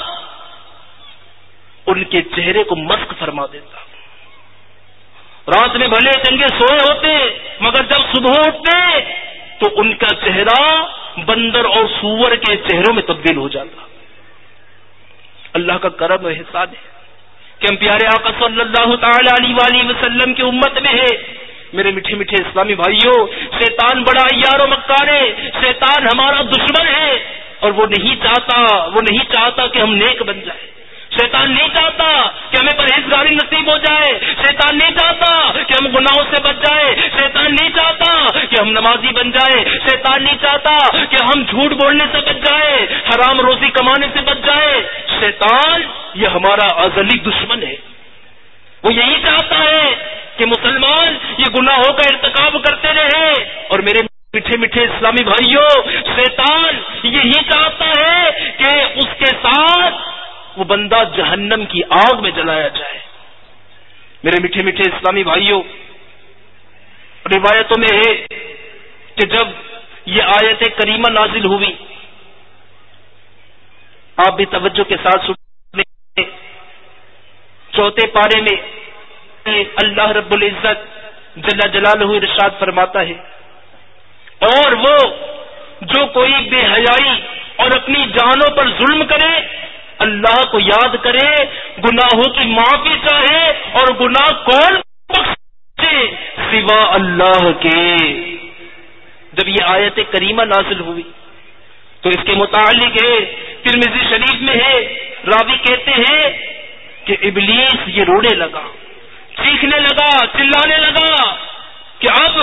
ان کے چہرے کو مسک فرما دیتا. رات میں بھلے چنگے سوئے ہوتے مگر جب صبح اٹھتے تو ان کا چہرہ بندر اور سور کے چہروں میں تبدیل ہو جاتا. اللہ کا کرم و احسان ہے کہ ہم پیارے آقا صلی اللہ تعالی علیہ وآلہ وسلم کی امت میں ہے. میرے میٹھے میٹھے اسلامی بھائیوں، شیطان بڑا عیار و مکار ہے، شیطان ہمارا دشمن ہے اور وہ نہیں چاہتا وہ نہیں چاہتا کہ ہم نیک بن جائیں. شیطان نہیں چاہتا کہ ہمیں پرہیزگاری نصیب ہو جائے، شیطان نہیں چاہتا کہ ہم گناہوں سے بچ جائے، شیطان نہیں چاہتا کہ ہم نمازی بن جائے، شیطان نہیں چاہتا کہ ہم جھوٹ بولنے سے بچ جائے، حرام روزی کمانے سے بچ جائے. شیطان یہ ہمارا ازلی دشمن ہے. وہ یہی چاہتا ہے کہ مسلمان یہ گناہوں کا ارتکاب کرتے رہے. اور میرے میٹھے میٹھے اسلامی بھائیوں، شیطان یہی چاہتا ہے کہ اس کے ساتھ وہ بندہ جہنم کی آگ میں جلایا جائے. میرے میٹھے میٹھے اسلامی بھائیوں، روایتوں میں ہے کہ جب یہ آیت کریمہ نازل ہوئی، آپ بھی توجہ کے ساتھ سنیں، چوتھے پارے میں اللہ رب العزت جل جلالہ ارشاد فرماتا ہے اور وہ جو کوئی بے حیائی اور اپنی جانوں پر ظلم کرے، اللہ کو یاد کرے، گناہوں کی معافی چاہے اور گناہ کون بخشے سوا اللہ کے. جب یہ آیت کریمہ نازل ہوئی تو اس کے متعلق ہے ترمذی شریف میں ہے راوی کہتے ہیں کہ ابلیس یہ رونے لگا، چیخنے لگا، چلانے لگا کہ اب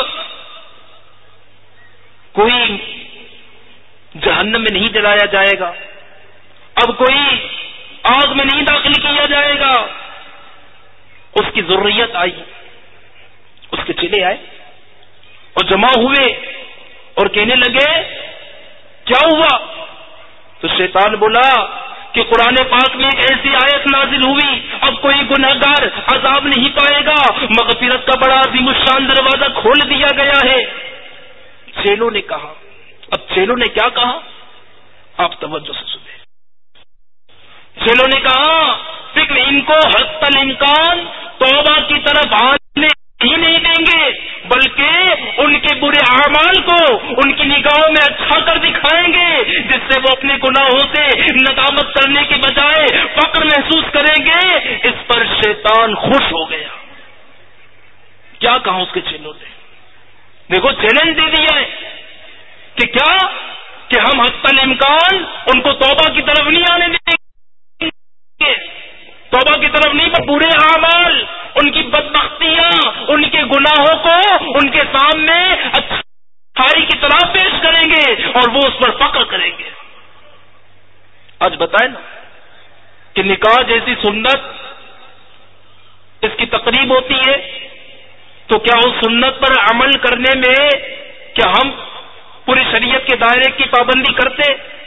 کوئی جہنم میں نہیں جلایا جائے گا، اب کوئی آگ میں نہیں داخل کیا جائے گا۔ اس کی ذریت آئی، اس کے چلے آئے اور جمع ہوئے اور کہنے لگے کیا ہوا؟ تو شیطان بولا کہ قرآن پاک میں ایک ایسی آیت نازل ہوئی، اب کوئی گنہگار عذاب نہیں پائے گا، مغفرت کا بڑا عظیم الشان دروازہ کھول دیا گیا ہے۔ چیلوں نے کہا، اب چیلوں نے کیا کہا آپ توجہ سے سنیں۔ چیلوں نے کہا فکر ان کو حتی الامکان توبہ کی طرف آنے ہی نہیں دیں گے، بلکہ ان کے برے اعمال کو ان کی نگاہوں میں اچھا کر دکھائیں گے، جس سے وہ اپنے گناہوں سے ندامت کرنے کے بجائے فخر محسوس کریں گے۔ اس پر شیطان خوش ہو گیا۔ کیا کہا اس کے چیلوں نے؟ دیکھو چیلنج دے دیا ہے کہ کیا کہ ہم حتی الامکان ان کو توبہ کی طرف نہیں آنے دیں گے، توبہ کی طرف نہیں، پر برے اعمال، ان کی بدبختیاں، ان کے گناہوں کو ان کے سامنے اچھائی کی طرح پیش کریں گے اور وہ اس پر فخر کریں گے۔ آج بتائیں نا کہ نکاح جیسی سنت اس کی تقریب ہوتی ہے، تو کیا اس سنت پر عمل کرنے میں کیا ہم پوری شریعت کے دائرے کی پابندی کرتے؟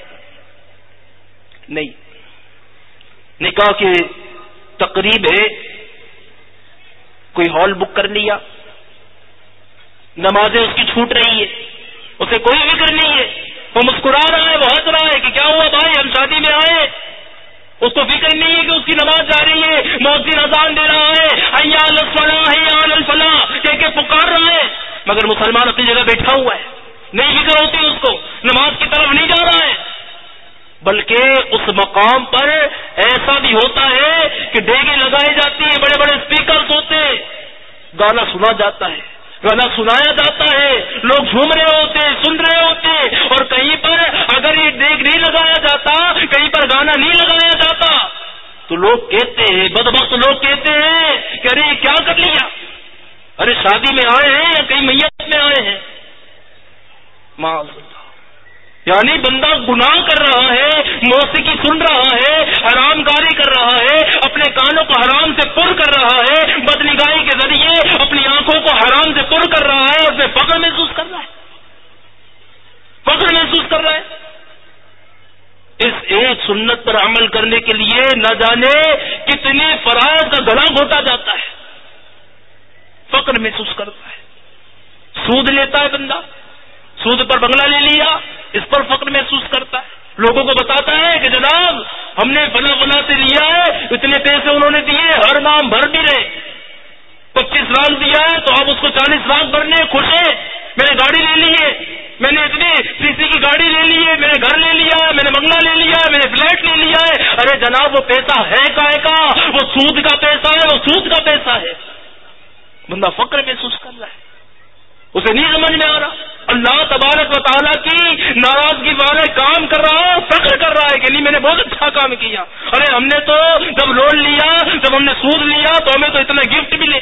نہیں۔ نکاح کی تقریب ہے، کوئی ہال بک کر لیا، نمازیں اس کی چھوٹ رہی ہے، اسے کوئی فکر نہیں ہے، وہ مسکرا رہا ہے، وہ ہنس رہا ہے کہ کیا ہوا بھائی ہم شادی میں آئے، اس کو فکر نہیں ہے کہ اس کی نماز جا رہی ہے، مؤذن اذان دے رہا ہے، حی علی الصلاۃ حی علی الفلاح کہہ کے پکار رہا ہے، مگر مسلمان اپنی جگہ بیٹھا ہوا ہے، نہیں فکر ہوتی اس کو، نماز کی طرف نہیں جا رہا ہے۔ بلکہ اس مقام پر ایسا بھی ہوتا ہے کہ ڈیگیں لگائی جاتی ہیں، بڑے بڑے اسپیکرز ہوتے ہیں، گانا سنا جاتا ہے، گانا سنایا جاتا ہے، لوگ جھوم رہے ہوتے ہیں، سن رہے ہوتے ہیں، اور کہیں پر اگر یہ ڈیگ نہیں لگایا جاتا، کہیں پر گانا نہیں لگایا جاتا تو لوگ کہتے ہیں، بدبخت لوگ کہتے ہیں کہ ارے یہ کیا کر لیا، ارے شادی میں آئے ہیں یا کہیں میت میں آئے ہیں۔ معاذ اللہ، یعنی بندہ گناہ کر رہا ہے، موسیقی سن رہا ہے، حرام کاری کر رہا ہے، اپنے کانوں کو حرام سے پر کر رہا ہے، بدنگاہی کے ذریعے اپنی آنکھوں کو حرام سے پر کر رہا ہے، اور پھر فخر محسوس کر رہا ہے، فخر محسوس کر رہا ہے۔ اس ایک سنت پر عمل کرنے کے لیے نہ جانے کتنے فرائض کا گلا گھوٹا جاتا ہے، فخر محسوس کرتا ہے۔ سود لیتا ہے بندہ، سود پر بنگلہ لے لیا، اس پر فخر محسوس کرتا ہے، لوگوں کو بتاتا ہے کہ جناب ہم نے فلاں فلاں سے لیا ہے، اتنے پیسے انہوں نے دیے، ہر ماہ ہم بھر بھی رہے، پچیس لاکھ دیا ہے تو اب اس کو چالیس لاکھ بھرنے، خوش ہے، میں نے گاڑی لے لی ہے، میں نے اتنی سی سی کی گاڑی لے لی ہے، میں نے گھر لے لیا ہے، میں نے بنگلہ لے لیا ہے، میں نے فلیٹ لے لیا ہے۔ ارے جناب وہ پیسہ ہے کائے کا؟ وہ سود کا پیسہ ہے، وہ سود کا پیسہ ہے۔ بندہ فخر محسوس کر رہا ہے، اسے نہیں سمجھ میں آ رہا، اللہ تبارک و تعالیٰ کی ناراضگی والے کام کر رہا ہے، فخر کر رہا ہے کہ نہیں میں نے بہت اچھا کام کیا، ارے ہم نے تو جب لون لیا، جب ہم نے سود لیا تو ہمیں تو اتنے گفٹ ملے۔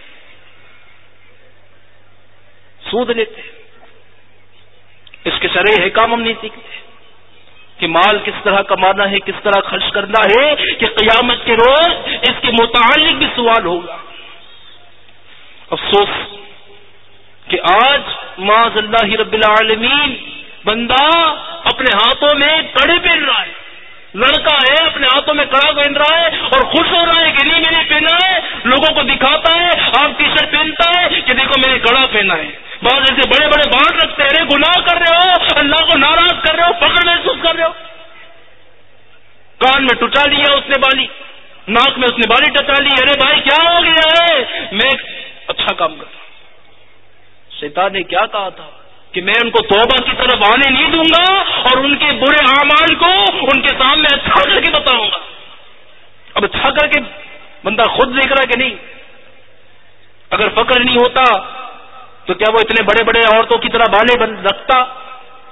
سود لیتے، اس کے شرعی احکام ہم نہیں سیکھتے کہ مال کس طرح کمانا ہے، کس طرح خرچ کرنا ہے، کہ قیامت کے روز اس کے متعلق بھی سوال ہوگا۔ افسوس کہ آج معاذ اللہ رب العالمین بندہ اپنے ہاتھوں میں کڑے پہن رہا ہے، لڑکا ہے اپنے ہاتھوں میں کڑا پہن رہا ہے اور خوش ہو رہا ہے کہ نہیں میں نے پہنا ہے، لوگوں کو دکھاتا ہے، آپ ٹی شرٹ پہنتا ہے کہ دیکھو میں نے کڑا پہنا ہے، بعض ایسے بڑے بڑے بال رکھتے ہیں، ارے گناہ کر رہے ہو، اللہ کو ناراض کر رہے ہو، فخر محسوس کر رہے ہو۔ کان میں ٹچا لیا اس نے بالی، ناک میں اس نے بالی ٹچا لی، ارے بھائی کیا ہو گیا ہے، میں اچھا کام کرتا ہوں۔ شیطان نے کیا کہا تھا کہ میں ان کو توبہ کی طرف آنے نہیں دوں گا اور ان کے برے اعمال کو ان کے سامنے اچھا کر کے بتاؤں گا۔ اب اچھا کر کے بندہ خود دیکھ رہا ہے کہ نہیں، اگر فخر نہیں ہوتا تو کیا وہ اتنے بڑے بڑے عورتوں کی طرح بالے بند رکھتا؟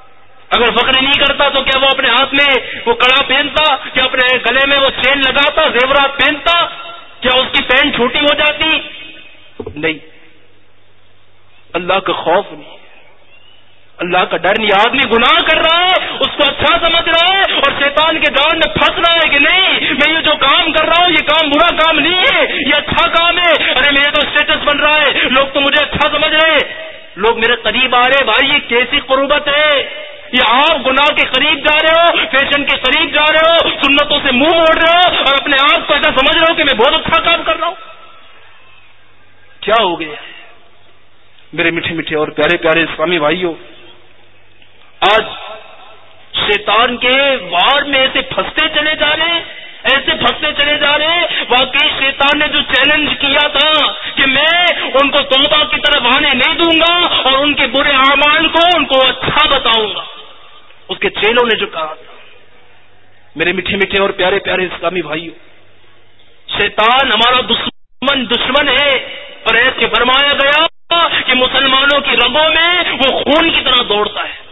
اگر فخر نہیں کرتا تو کیا وہ اپنے ہاتھ میں وہ کڑا پہنتا؟ کیا اپنے گلے میں وہ چین لگاتا، زیورات پہنتا؟ کیا اس کی پینٹ چھوٹی ہو جاتی؟ نہیں، اللہ کا خوف نہیں، اللہ کا ڈر نہیں. آدمی گناہ کر رہا ہے، اس کو اچھا سمجھ رہا ہے اور شیطان کے جال میں پھنس رہا ہے کہ نہیں میں یہ جو کام کر رہا ہوں یہ کام برا کام نہیں ہے، یہ اچھا کام ہے. ارے میرا تو اسٹیٹس بن رہا ہے، لوگ تو مجھے اچھا سمجھ رہے ہیں، لوگ میرے قریب آ رہے. بھائی یہ کیسی قربت ہے؟ یہ آپ گناہ کے قریب جا رہے ہو، فیشن کے قریب جا رہے ہو، سنتوں سے منہ موڑ رہے ہو اور اپنے آپ کو ایسا سمجھ رہے ہو کہ میں بہت اچھا کام کر رہا ہوں. کیا ہو گیا میرے میٹھے میٹھے اور پیارے پیارے اسلامی بھائیوں؟ آج شیطان کے وار میں ایسے پھنستے چلے جا رہے ہیں، ایسے پھنستے چلے جا رہے ہیں. واقعی شیطان نے جو چیلنج کیا تھا کہ میں ان کو توبہ کی طرف آنے نہیں دوں گا اور ان کے برے اعمال کو ان کو اچھا بتاؤں گا، اس کے چیلوں نے جو کہا تھا. میرے میٹھے میٹھے اور پیارے پیارے اسلامی بھائیوں، شیطان ہمارا دشمن دشمن ہے اور ایسے فرمایا گیا کہ مسلمانوں کی رگوں میں وہ خون کی طرح دوڑتا ہے.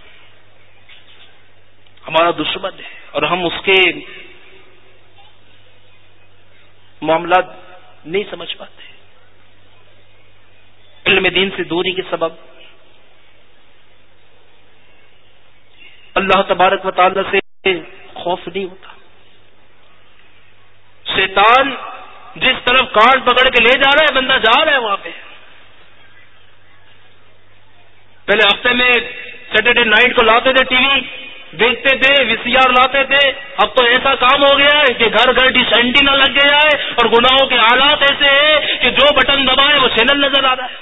ہمارا دشمن ہے اور ہم اس کے معاملات نہیں سمجھ پاتے. علم دین سے دوری کے سبب اللہ تبارک و تعالی سے خوف نہیں ہوتا. شیطان جس طرف کان پکڑ کے لے جا رہا ہے بندہ جا رہا ہے وہاں پہ. پہلے ہفتے میں سیٹرڈے نائٹ کو لاتے تھے ٹی وی دیکھتے تھے، وی سی آر لاتے تھے. اب تو ایسا کام ہو گیا ہے کہ گھر گھر ڈش اینٹینا لگ گیا ہے اور گناہوں کے حالات ایسے ہیں کہ جو بٹن دبائے وہ چینل نظر آ رہا ہے.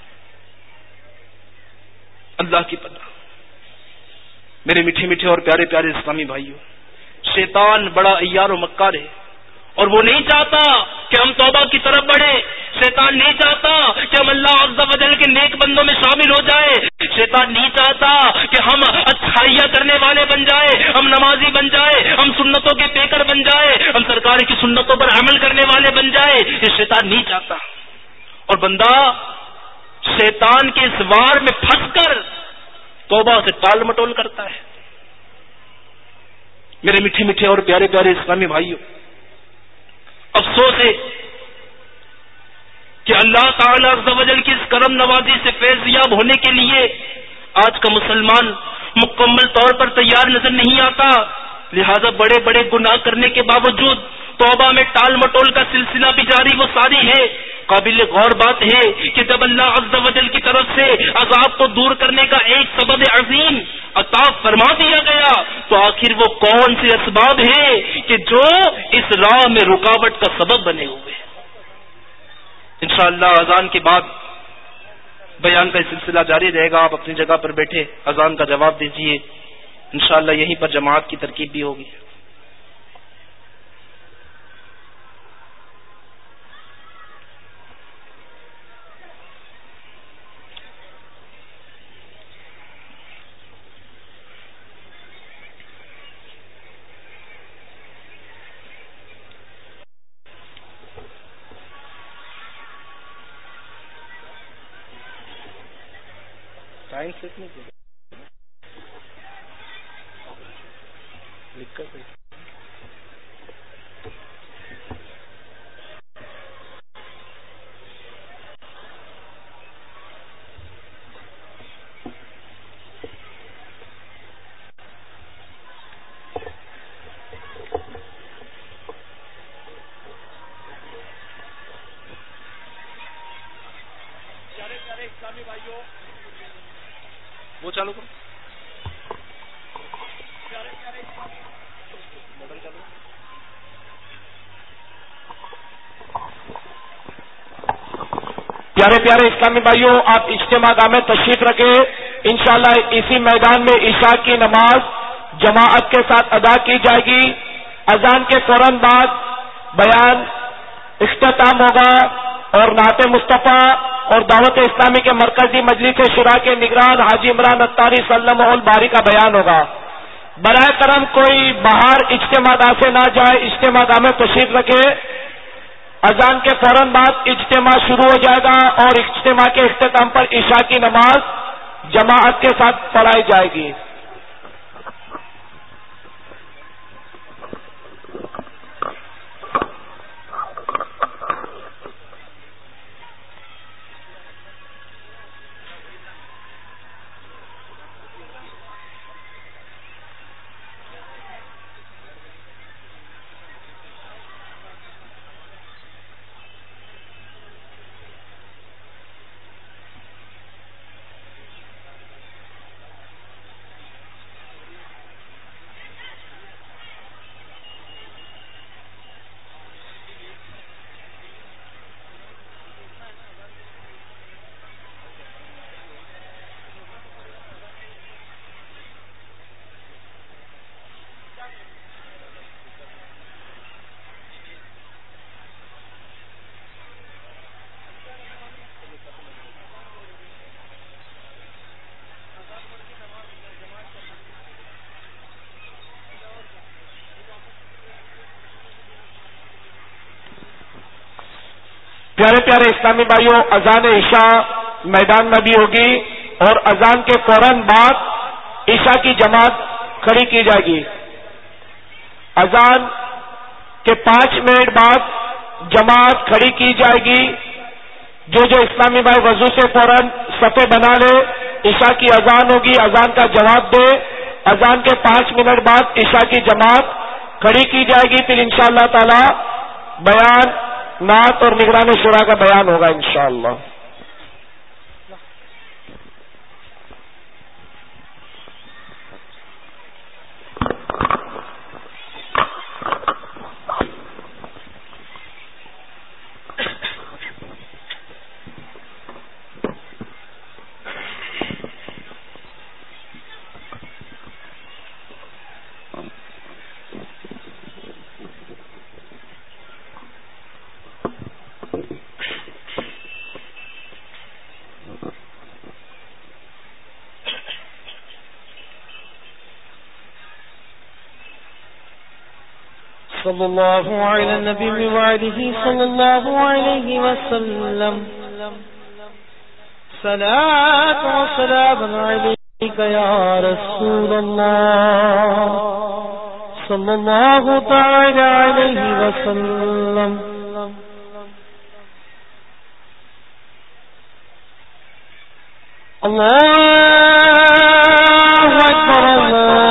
اللہ کی پناہ. میرے میٹھے میٹھے اور پیارے پیارے اسلامی بھائیوں، شیطان بڑا عیار و مکار ہے اور وہ نہیں چاہتا کہ ہم توبہ کی طرف بڑھیں. شیطان نہیں چاہتا کہ ہم اللہ عز و جل کے نیک بندوں میں شامل ہو جائے. شیطان نہیں چاہتا کہ ہم اچھائیاں کرنے والے بن جائے، ہم نمازی بن جائے، ہم سنتوں کے پیکر بن جائے، ہم سرکار کی سنتوں پر عمل کرنے والے بن جائے. یہ شیطان نہیں چاہتا. اور بندہ شیطان کے اس وار میں پھنس کر توبہ سے ٹال مٹول کرتا ہے. میرے میٹھے میٹھے اور پیارے پیارے اسلامی بھائیوں، افسوس ہے کہ اللہ تعالی عز و جل کی اس کرم نوازی سے فیض یاب ہونے کے لیے آج کا مسلمان مکمل طور پر تیار نظر نہیں آتا. لہذا بڑے بڑے گناہ کرنے کے باوجود توبہ میں ٹال مٹول کا سلسلہ بھی جاری و ساری ہے. قابل غور بات ہے کہ جب اللہ عز و جل کی طرف سے عذاب کو دور کرنے کا ایک سبب عظیم عطا فرما دیا گیا تو آخر وہ کون سے اسباب ہیں کہ جو اس راہ میں رکاوٹ کا سبب بنے ہوئے. انشاءاللہ اذان کے بعد بیان کا سلسلہ جاری رہے گا. آپ اپنی جگہ پر بیٹھے اذان کا جواب دیجیے. انشاءاللہ یہیں پر جماعت کی ترکیب بھی ہوگی. وہ چالو کرو. پیارے پیارے اسلامی بھائیوں، آپ اجتماع گاہ میں تشریف رکھیں. انشاءاللہ اسی میدان میں عشاء کی نماز جماعت کے ساتھ ادا کی جائے گی. اذان کے فوراً بعد بیان اختتام ہوگا اور نعت مصطفیٰ اور دعوت اسلامی کے مرکزی مجلس شورا کے نگران حاجی عمران اتاری صلی اللہ الباری کا بیان ہوگا. برائے کرم کوئی باہر اجتماع گاہ سے نہ جائے، اجتماع گاہ میں تشریف رکھے. اذان کے فوراً بعد اجتماع شروع ہو جائے گا اور اجتماع کے اختتام پر عشاء کی نماز جماعت کے ساتھ پڑھائی جائے گی. پیارے پیارے اسلامی بھائیوں، اذان عشاء میدان میں بھی ہوگی اور اذان کے فوراً بعد عشاء کی جماعت کھڑی کی جائے گی۔ اذان کے پانچ منٹ بعد جماعت کھڑی کی جائے گی۔ جو جو اسلامی بھائی وضو سے فوراً صفے بنا لے، عشاء کی اذان ہوگی، اذان کا جواب دے، اذان کے پانچ منٹ بعد عشاء کی جماعت کھڑی کی جائے گی، پھر انشاءاللہ تعالی بیان، نعت اور نگران شورا کا بیان ہوگا انشاءاللہ۔ صلی اللہ علی النبی وعلیہ صلی اللہ علیہ وسلم صلاۃ و سلام علیک یا رسول اللہ صلی اللہ تعالی علیہ وسلم۔ اللہ اکبر اللہ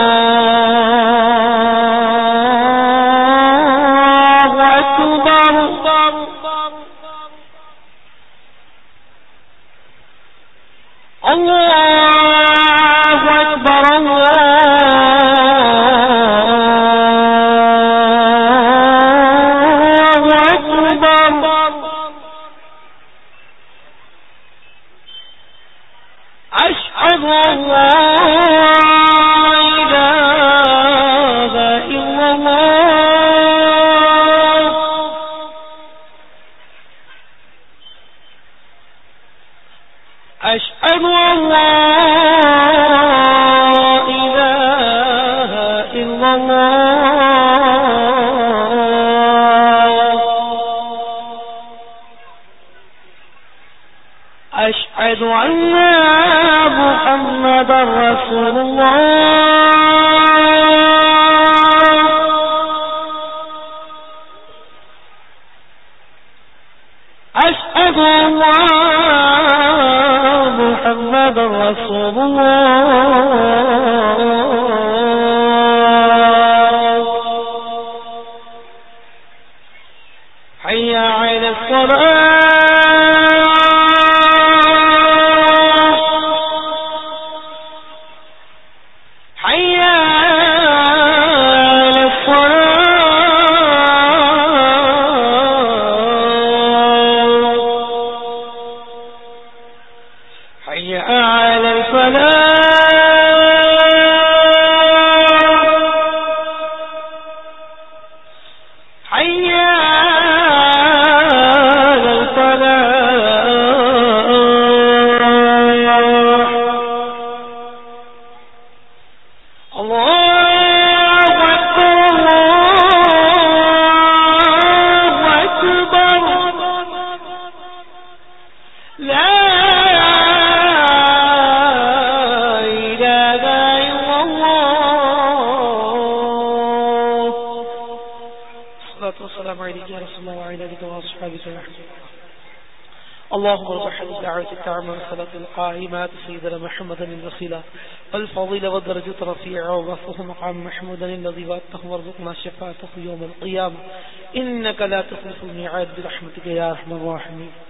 سيدنا محمد الوسيلة والفضيلة والدرجة الرفيعة ووصفه مقام محمود الذي وعدته وارزقنا شفاعته يوم القيامة إنك لا تخلف الميعاد برحمتك يا أرحم الراحمين۔